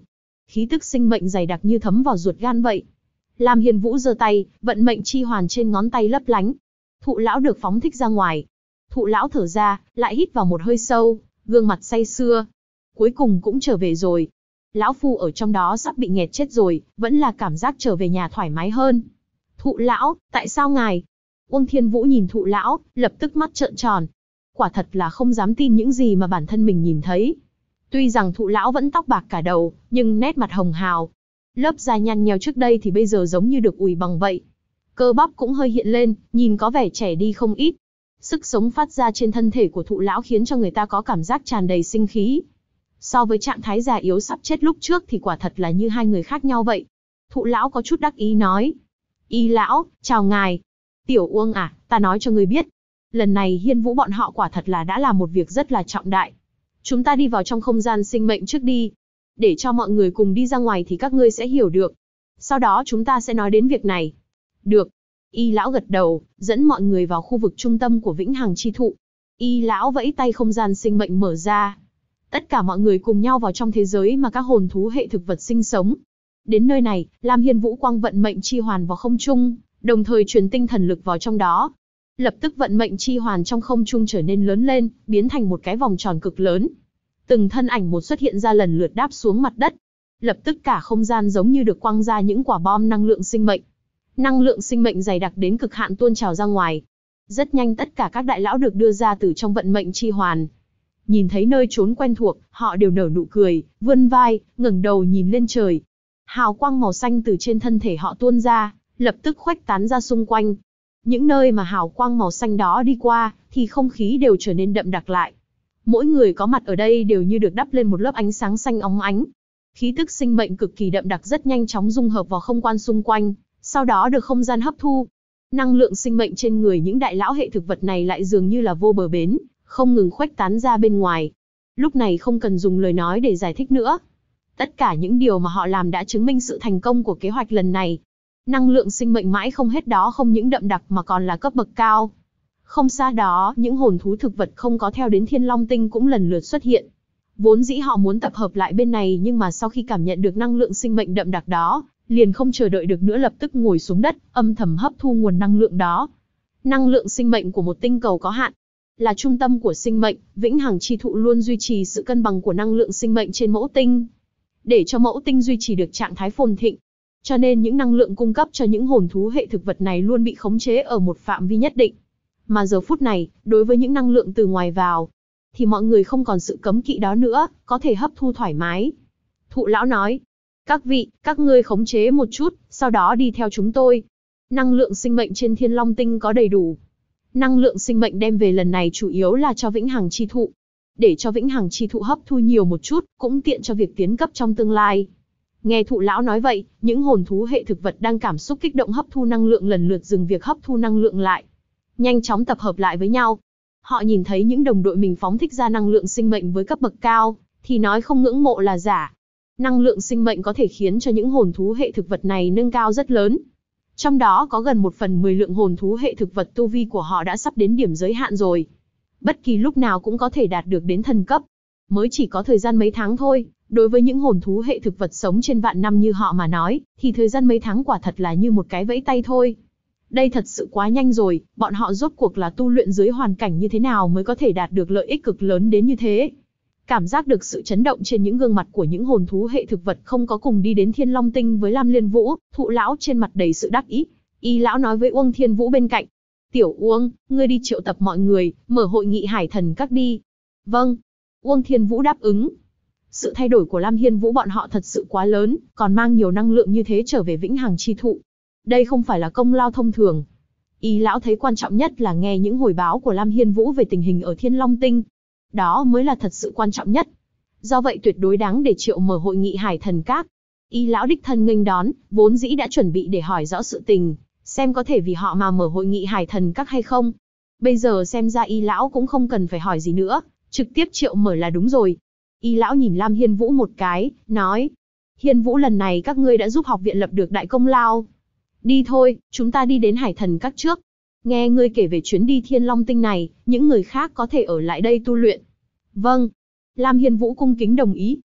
khí tức sinh mệnh dày đặc như thấm vào ruột gan vậy. Lam Hiên Vũ giơ tay, vận mệnh chi hoàn trên ngón tay lấp lánh. Thụ lão được phóng thích ra ngoài. Thụ lão thở ra, lại hít vào một hơi sâu, gương mặt say sưa. Cuối cùng cũng trở về rồi. Lão phu ở trong đó sắp bị nghẹt chết rồi, vẫn là cảm giác trở về nhà thoải mái hơn. Thụ lão, tại sao ngài? Uông Thiên Vũ nhìn thụ lão, lập tức mắt trợn tròn. Quả thật là không dám tin những gì mà bản thân mình nhìn thấy. Tuy rằng thụ lão vẫn tóc bạc cả đầu, nhưng nét mặt hồng hào. Lớp da nhăn nheo trước đây thì bây giờ giống như được ủi bằng vậy. Cơ bắp cũng hơi hiện lên, nhìn có vẻ trẻ đi không ít. Sức sống phát ra trên thân thể của thụ lão khiến cho người ta có cảm giác tràn đầy sinh khí. So với trạng thái già yếu sắp chết lúc trước thì quả thật là như hai người khác nhau vậy. Thụ lão có chút đắc ý nói. Y lão, chào ngài. Tiểu Uông à, ta nói cho ngươi biết. Lần này Hiên Vũ bọn họ quả thật là đã làm một việc rất là trọng đại. Chúng ta đi vào trong không gian sinh mệnh trước đi. Để cho mọi người cùng đi ra ngoài thì các ngươi sẽ hiểu được. Sau đó chúng ta sẽ nói đến việc này. Được. Y lão gật đầu, dẫn mọi người vào khu vực trung tâm của Vĩnh Hằng Chi Thụ. Y lão vẫy tay không gian sinh mệnh mở ra. Tất cả mọi người cùng nhau vào trong thế giới mà các hồn thú hệ thực vật sinh sống. Đến nơi này, Lam Hiên Vũ quang vận mệnh chi hoàn vào không trung, đồng thời truyền tinh thần lực vào trong đó. Lập tức vận mệnh chi hoàn trong không trung trở nên lớn lên, biến thành một cái vòng tròn cực lớn. Từng thân ảnh một xuất hiện ra lần lượt đáp xuống mặt đất. Lập tức cả không gian giống như được quăng ra những quả bom năng lượng sinh mệnh. Năng lượng sinh mệnh dày đặc đến cực hạn tuôn trào ra ngoài. Rất nhanh tất cả các đại lão được đưa ra từ trong vận mệnh chi hoàn. Nhìn thấy nơi trốn quen thuộc, họ đều nở nụ cười, vươn vai, ngẩng đầu nhìn lên trời. Hào quang màu xanh từ trên thân thể họ tuôn ra, lập tức khuếch tán ra xung quanh. Những nơi mà hào quang màu xanh đó đi qua, thì không khí đều trở nên đậm đặc lại. Mỗi người có mặt ở đây đều như được đắp lên một lớp ánh sáng xanh óng ánh. Khí tức sinh mệnh cực kỳ đậm đặc rất nhanh chóng dung hợp vào không gian xung quanh, sau đó được không gian hấp thu. Năng lượng sinh mệnh trên người những đại lão hệ thực vật này lại dường như là vô bờ bến, không ngừng khuếch tán ra bên ngoài. Lúc này không cần dùng lời nói để giải thích nữa. Tất cả những điều mà họ làm đã chứng minh sự thành công của kế hoạch lần này. Năng lượng sinh mệnh mãi không hết đó không những đậm đặc mà còn là cấp bậc cao. Không xa đó, những hồn thú thực vật không có theo đến Thiên Long Tinh cũng lần lượt xuất hiện. Vốn dĩ họ muốn tập hợp lại bên này nhưng mà sau khi cảm nhận được năng lượng sinh mệnh đậm đặc đó, liền không chờ đợi được nữa lập tức ngồi xuống đất, âm thầm hấp thu nguồn năng lượng đó. Năng lượng sinh mệnh của một tinh cầu có hạn. Là trung tâm của sinh mệnh, Vĩnh Hằng Chi Thụ luôn duy trì sự cân bằng của năng lượng sinh mệnh trên mẫu tinh. Để cho mẫu tinh duy trì được trạng thái phồn thịnh. Cho nên những năng lượng cung cấp cho những hồn thú hệ thực vật này luôn bị khống chế ở một phạm vi nhất định. Mà giờ phút này, đối với những năng lượng từ ngoài vào, thì mọi người không còn sự cấm kỵ đó nữa, có thể hấp thu thoải mái. Thụ lão nói, các vị, các ngươi khống chế một chút, sau đó đi theo chúng tôi. Năng lượng sinh mệnh trên Thiên Long Tinh có đầy đủ. Năng lượng sinh mệnh đem về lần này chủ yếu là cho Vĩnh Hằng Chi Thụ. Để cho Vĩnh Hằng Chi Thụ hấp thu nhiều một chút, cũng tiện cho việc tiến cấp trong tương lai. Nghe thụ lão nói vậy, những hồn thú hệ thực vật đang cảm xúc kích động hấp thu năng lượng lần lượt dừng việc hấp thu năng lượng lại. Nhanh chóng tập hợp lại với nhau. Họ nhìn thấy những đồng đội mình phóng thích ra năng lượng sinh mệnh với cấp bậc cao, thì nói không ngưỡng mộ là giả. Năng lượng sinh mệnh có thể khiến cho những hồn thú hệ thực vật này nâng cao rất lớn. Trong đó có gần 1/10 lượng hồn thú hệ thực vật tu vi của họ đã sắp đến điểm giới hạn rồi. Bất kỳ lúc nào cũng có thể đạt được đến thần cấp. Mới chỉ có thời gian mấy tháng thôi, đối với những hồn thú hệ thực vật sống trên vạn năm như họ mà nói, thì thời gian mấy tháng quả thật là như một cái vẫy tay thôi. Đây thật sự quá nhanh rồi, bọn họ rốt cuộc là tu luyện dưới hoàn cảnh như thế nào mới có thể đạt được lợi ích cực lớn đến như thế. Cảm giác được sự chấn động trên những gương mặt của những hồn thú hệ thực vật không có cùng đi đến Thiên Long Tinh với Lam Liên Vũ, thụ lão trên mặt đầy sự đắc ý. Y lão nói với Uông Thiên Vũ bên cạnh, Tiểu Uông, ngươi đi triệu tập mọi người, mở hội nghị hải thần các đi. Vâng. Uông Thiên Vũ đáp ứng. Sự thay đổi của Lam Hiên Vũ bọn họ thật sự quá lớn, còn mang nhiều năng lượng như thế trở về Vĩnh Hằng Chi Thụ. Đây không phải là công lao thông thường. Y lão thấy quan trọng nhất là nghe những hồi báo của Lam Hiên Vũ về tình hình ở Thiên Long Tinh. Đó mới là thật sự quan trọng nhất. Do vậy tuyệt đối đáng để triệu mở hội nghị hải thần các. Y lão đích thân nghênh đón, vốn dĩ đã chuẩn bị để hỏi rõ sự tình, xem có thể vì họ mà mở hội nghị hải thần các hay không. Bây giờ xem ra Y lão cũng không cần phải hỏi gì nữa, trực tiếp triệu mở là đúng rồi. Y lão nhìn Lam Hiên Vũ một cái, nói, Hiên Vũ lần này các ngươi đã giúp học viện lập được đại công lao. Đi thôi, chúng ta đi đến hải thần các trước. Nghe ngươi kể về chuyến đi Thiên Long Tinh này, những người khác có thể ở lại đây tu luyện. Vâng. Lam Hiên Vũ cung kính đồng ý.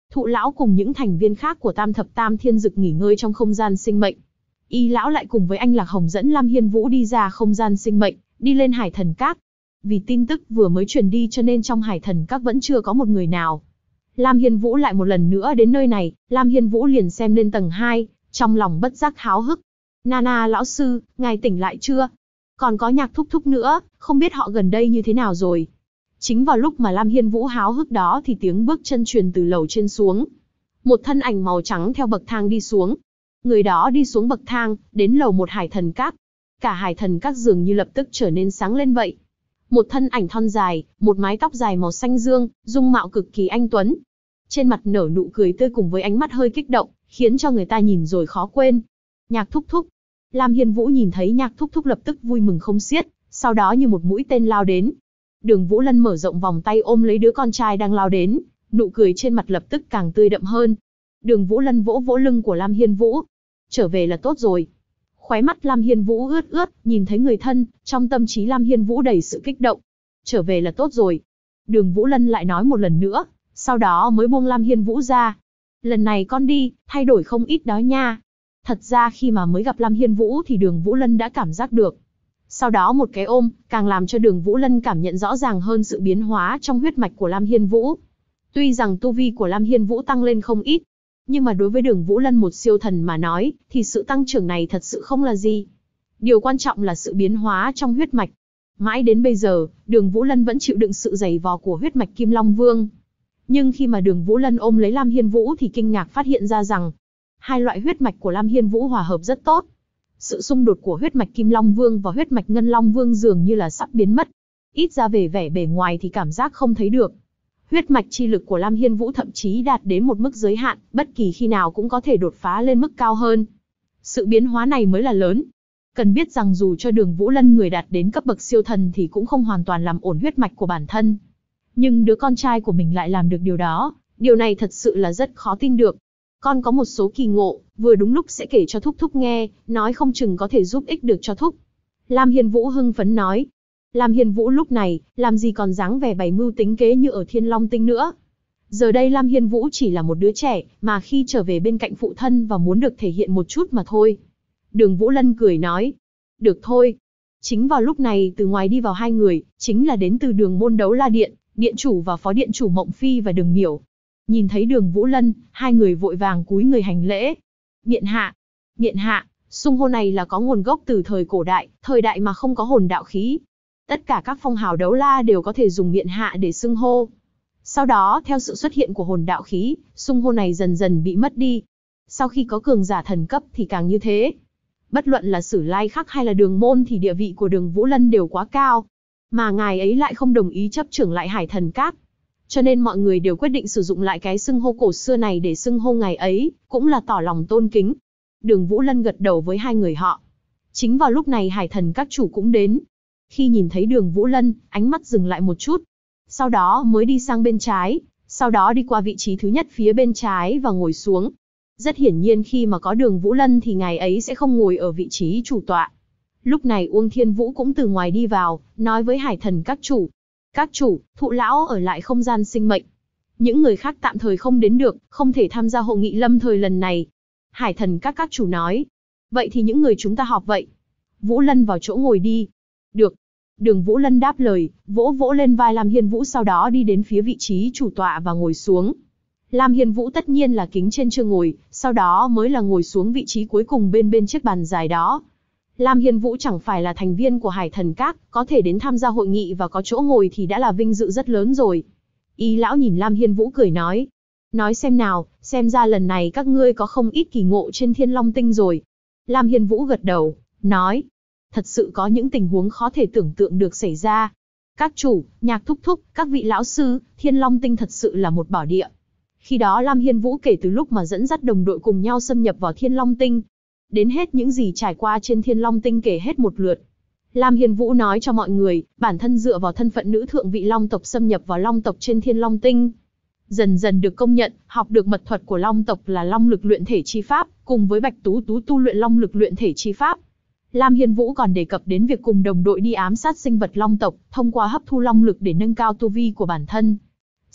Thụ lão cùng những thành viên khác của Tam Thập Tam Thiên Dực nghỉ ngơi trong không gian sinh mệnh. Y lão lại cùng với anh Lạc Hồng dẫn Lam Hiên Vũ đi ra không gian sinh mệnh, đi lên Hải Thần Các. Vì tin tức vừa mới truyền đi cho nên trong Hải Thần Các vẫn chưa có một người nào. Lam Hiên Vũ lại một lần nữa đến nơi này, Lam Hiên Vũ liền xem lên tầng 2, trong lòng bất giác háo hức. Nana lão sư, ngài tỉnh lại chưa? Còn có Nhạc thúc thúc nữa, không biết họ gần đây như thế nào rồi? Chính vào lúc mà Lam Hiên Vũ háo hức đó thì tiếng bước chân truyền từ lầu trên xuống. Một thân ảnh màu trắng theo bậc thang đi xuống. Người đó đi xuống bậc thang, đến lầu một Hải Thần Các. Cả Hải Thần Các dường như lập tức trở nên sáng lên vậy. Một thân ảnh thon dài, một mái tóc dài màu xanh dương, dung mạo cực kỳ anh tuấn. Trên mặt nở nụ cười tươi cùng với ánh mắt hơi kích động, khiến cho người ta nhìn rồi khó quên. Nhạc thúc thúc. Lam Hiên Vũ nhìn thấy Nhạc thúc thúc lập tức vui mừng không xiết, sau đó như một mũi tên lao đến. Đường Vũ Lân mở rộng vòng tay ôm lấy đứa con trai đang lao đến, nụ cười trên mặt lập tức càng tươi đậm hơn. Đường Vũ Lân vỗ vỗ lưng của Lam Hiên Vũ. Trở về là tốt rồi. Khóe mắt Lam Hiên Vũ ướt ướt, nhìn thấy người thân, trong tâm trí Lam Hiên Vũ đầy sự kích động. Trở về là tốt rồi. Đường Vũ Lân lại nói một lần nữa, sau đó mới buông Lam Hiên Vũ ra. Lần này con đi, thay đổi không ít đó nha. Thật ra khi mà mới gặp Lam Hiên Vũ thì Đường Vũ Lân đã cảm giác được. Sau đó một cái ôm, càng làm cho Đường Vũ Lân cảm nhận rõ ràng hơn sự biến hóa trong huyết mạch của Lam Hiên Vũ. Tuy rằng tu vi của Lam Hiên Vũ tăng lên không ít, nhưng mà đối với Đường Vũ Lân một siêu thần mà nói, thì sự tăng trưởng này thật sự không là gì. Điều quan trọng là sự biến hóa trong huyết mạch. Mãi đến bây giờ, Đường Vũ Lân vẫn chịu đựng sự giày vò của huyết mạch Kim Long Vương. Nhưng khi mà Đường Vũ Lân ôm lấy Lam Hiên Vũ thì kinh ngạc phát hiện ra rằng, hai loại huyết mạch của Lam Hiên Vũ hòa hợp rất tốt. Sự xung đột của huyết mạch Kim Long Vương và huyết mạch Ngân Long Vương dường như là sắp biến mất. Ít ra về vẻ bề ngoài thì cảm giác không thấy được. Huyết mạch chi lực của Lam Hiên Vũ thậm chí đạt đến một mức giới hạn, bất kỳ khi nào cũng có thể đột phá lên mức cao hơn. Sự biến hóa này mới là lớn. Cần biết rằng dù cho Đường Vũ Lân người đạt đến cấp bậc siêu thần thì cũng không hoàn toàn làm ổn huyết mạch của bản thân. Nhưng đứa con trai của mình lại làm được điều đó, điều này thật sự là rất khó tin được. Con có một số kỳ ngộ, vừa đúng lúc sẽ kể cho thúc thúc nghe, nói không chừng có thể giúp ích được cho thúc. Lam Hiên Vũ hưng phấn nói. Lam Hiên Vũ lúc này, làm gì còn dáng vẻ bày mưu tính kế như ở Thiên Long Tinh nữa. Giờ đây Lam Hiên Vũ chỉ là một đứa trẻ, mà khi trở về bên cạnh phụ thân và muốn được thể hiện một chút mà thôi. Đường Vũ Lân cười nói. Được thôi. Chính vào lúc này từ ngoài đi vào hai người, chính là đến từ Đường Môn Đấu La Điện, Điện chủ và Phó Điện chủ Mộng Phi và Đường Miểu. Nhìn thấy Đường Vũ Lân, hai người vội vàng cúi người hành lễ. Miện hạ. Miện hạ, xưng hô này là có nguồn gốc từ thời cổ đại, thời đại mà không có hồn đạo khí. Tất cả các phong hào đấu la đều có thể dùng miện hạ để xưng hô. Sau đó, theo sự xuất hiện của hồn đạo khí, xưng hô này dần dần bị mất đi. Sau khi có cường giả thần cấp thì càng như thế. Bất luận là Sử Lai Khắc hay là Đường Môn thì địa vị của Đường Vũ Lân đều quá cao. Mà ngài ấy lại không đồng ý chấp trưởng lại Hải Thần Các. Cho nên mọi người đều quyết định sử dụng lại cái xưng hô cổ xưa này để xưng hô ngài ấy, cũng là tỏ lòng tôn kính. Đường Vũ Lân gật đầu với hai người họ. Chính vào lúc này Hải Thần Các chủ cũng đến. Khi nhìn thấy Đường Vũ Lân, ánh mắt dừng lại một chút. Sau đó mới đi sang bên trái, sau đó đi qua vị trí thứ nhất phía bên trái và ngồi xuống. Rất hiển nhiên khi mà có Đường Vũ Lân thì ngài ấy sẽ không ngồi ở vị trí chủ tọa. Lúc này Uông Thiên Vũ cũng từ ngoài đi vào, nói với Hải Thần Các chủ. Các chủ, Thụ lão ở lại không gian sinh mệnh. Những người khác tạm thời không đến được, không thể tham gia hội nghị lâm thời lần này. Hải Thần các chủ nói. Vậy thì những người chúng ta họp vậy. Vũ Lân vào chỗ ngồi đi. Được. Đường Vũ Lân đáp lời, vỗ vỗ lên vai Lam Hiên Vũ sau đó đi đến phía vị trí chủ tọa và ngồi xuống. Lam Hiên Vũ tất nhiên là kính trên chưa ngồi, sau đó mới là ngồi xuống vị trí cuối cùng bên chiếc bàn dài đó. Lam Hiên Vũ chẳng phải là thành viên của Hải Thần Các, có thể đến tham gia hội nghị và có chỗ ngồi thì đã là vinh dự rất lớn rồi. Y lão nhìn Lam Hiên Vũ cười nói. Nói xem nào, xem ra lần này các ngươi có không ít kỳ ngộ trên Thiên Long Tinh rồi. Lam Hiên Vũ gật đầu, nói. Thật sự có những tình huống khó thể tưởng tượng được xảy ra. Các chủ, Nhạc thúc thúc, các vị lão sư, Thiên Long Tinh thật sự là một bảo địa. Khi đó Lam Hiên Vũ kể từ lúc mà dẫn dắt đồng đội cùng nhau xâm nhập vào Thiên Long Tinh. Đến hết những gì trải qua trên Thiên Long Tinh kể hết một lượt. Lam Hiên Vũ nói cho mọi người, bản thân dựa vào thân phận nữ thượng vị Long tộc xâm nhập vào Long tộc trên Thiên Long Tinh. Dần dần được công nhận, học được mật thuật của Long tộc là Long lực luyện thể chi pháp, cùng với Bạch Tú Tú tu luyện Long lực luyện thể chi pháp. Lam Hiên Vũ còn đề cập đến việc cùng đồng đội đi ám sát sinh vật Long tộc, thông qua hấp thu Long lực để nâng cao tu vi của bản thân.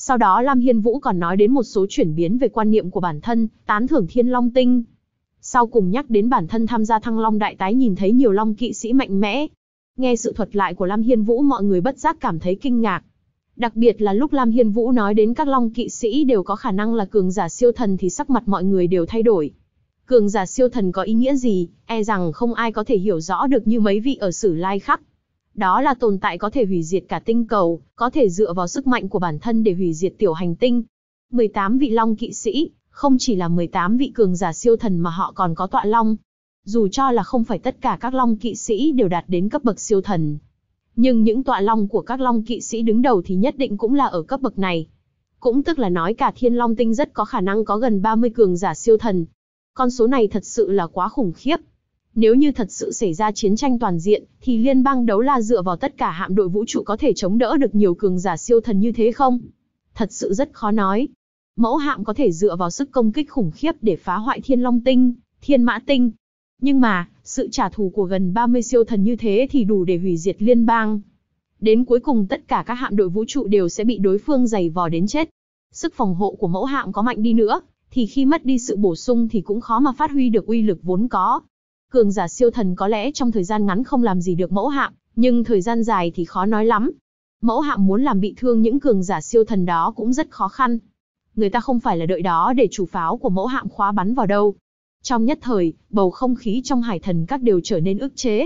Sau đó Lam Hiên Vũ còn nói đến một số chuyển biến về quan niệm của bản thân, tán thưởng Thiên Long Tinh. Sau cùng nhắc đến bản thân tham gia Thăng Long Đại Tái nhìn thấy nhiều Long kỵ sĩ mạnh mẽ. Nghe sự thuật lại của Lam Hiên Vũ mọi người bất giác cảm thấy kinh ngạc. Đặc biệt là lúc Lam Hiên Vũ nói đến các Long kỵ sĩ đều có khả năng là cường giả siêu thần thì sắc mặt mọi người đều thay đổi. Cường giả siêu thần có ý nghĩa gì, e rằng không ai có thể hiểu rõ được như mấy vị ở Sử Lai Khắc. Đó là tồn tại có thể hủy diệt cả tinh cầu, có thể dựa vào sức mạnh của bản thân để hủy diệt tiểu hành tinh. 18 vị Long kỵ sĩ, không chỉ là 18 vị cường giả siêu thần mà họ còn có tọa Long. Dù cho là không phải tất cả các Long kỵ sĩ đều đạt đến cấp bậc siêu thần, nhưng những tọa Long của các Long kỵ sĩ đứng đầu thì nhất định cũng là ở cấp bậc này. Cũng tức là nói cả Thiên Long Tinh rất có khả năng có gần 30 cường giả siêu thần. Con số này thật sự là quá khủng khiếp. Nếu như thật sự xảy ra chiến tranh toàn diện, thì liên bang Đấu La dựa vào tất cả hạm đội vũ trụ có thể chống đỡ được nhiều cường giả siêu thần như thế không? Thật sự rất khó nói. Mẫu hạm có thể dựa vào sức công kích khủng khiếp để phá hoại Thiên Long Tinh, Thiên Mã Tinh. Nhưng mà, sự trả thù của gần 30 siêu thần như thế thì đủ để hủy diệt liên bang. Đến cuối cùng tất cả các hạm đội vũ trụ đều sẽ bị đối phương giày vò đến chết. Sức phòng hộ của mẫu hạm có mạnh đi nữa, thì khi mất đi sự bổ sung thì cũng khó mà phát huy được uy lực vốn có. Cường giả siêu thần có lẽ trong thời gian ngắn không làm gì được mẫu hạm, nhưng thời gian dài thì khó nói lắm. Mẫu hạm muốn làm bị thương những cường giả siêu thần đó cũng rất khó khăn. Người ta không phải là đợi đó để chủ pháo của mẫu hạm khóa bắn vào đâu. Trong nhất thời, bầu không khí trong Hải Thần Các đều trở nên ức chế.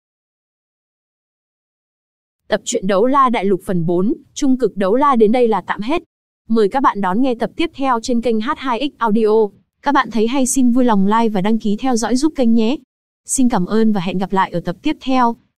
Tập truyện Đấu La Đại Lục phần 4, Trung cực Đấu La đến đây là tạm hết. Mời các bạn đón nghe tập tiếp theo trên kênh H2X Audio. Các bạn thấy hay xin vui lòng like và đăng ký theo dõi giúp kênh nhé. Xin cảm ơn và hẹn gặp lại ở tập tiếp theo.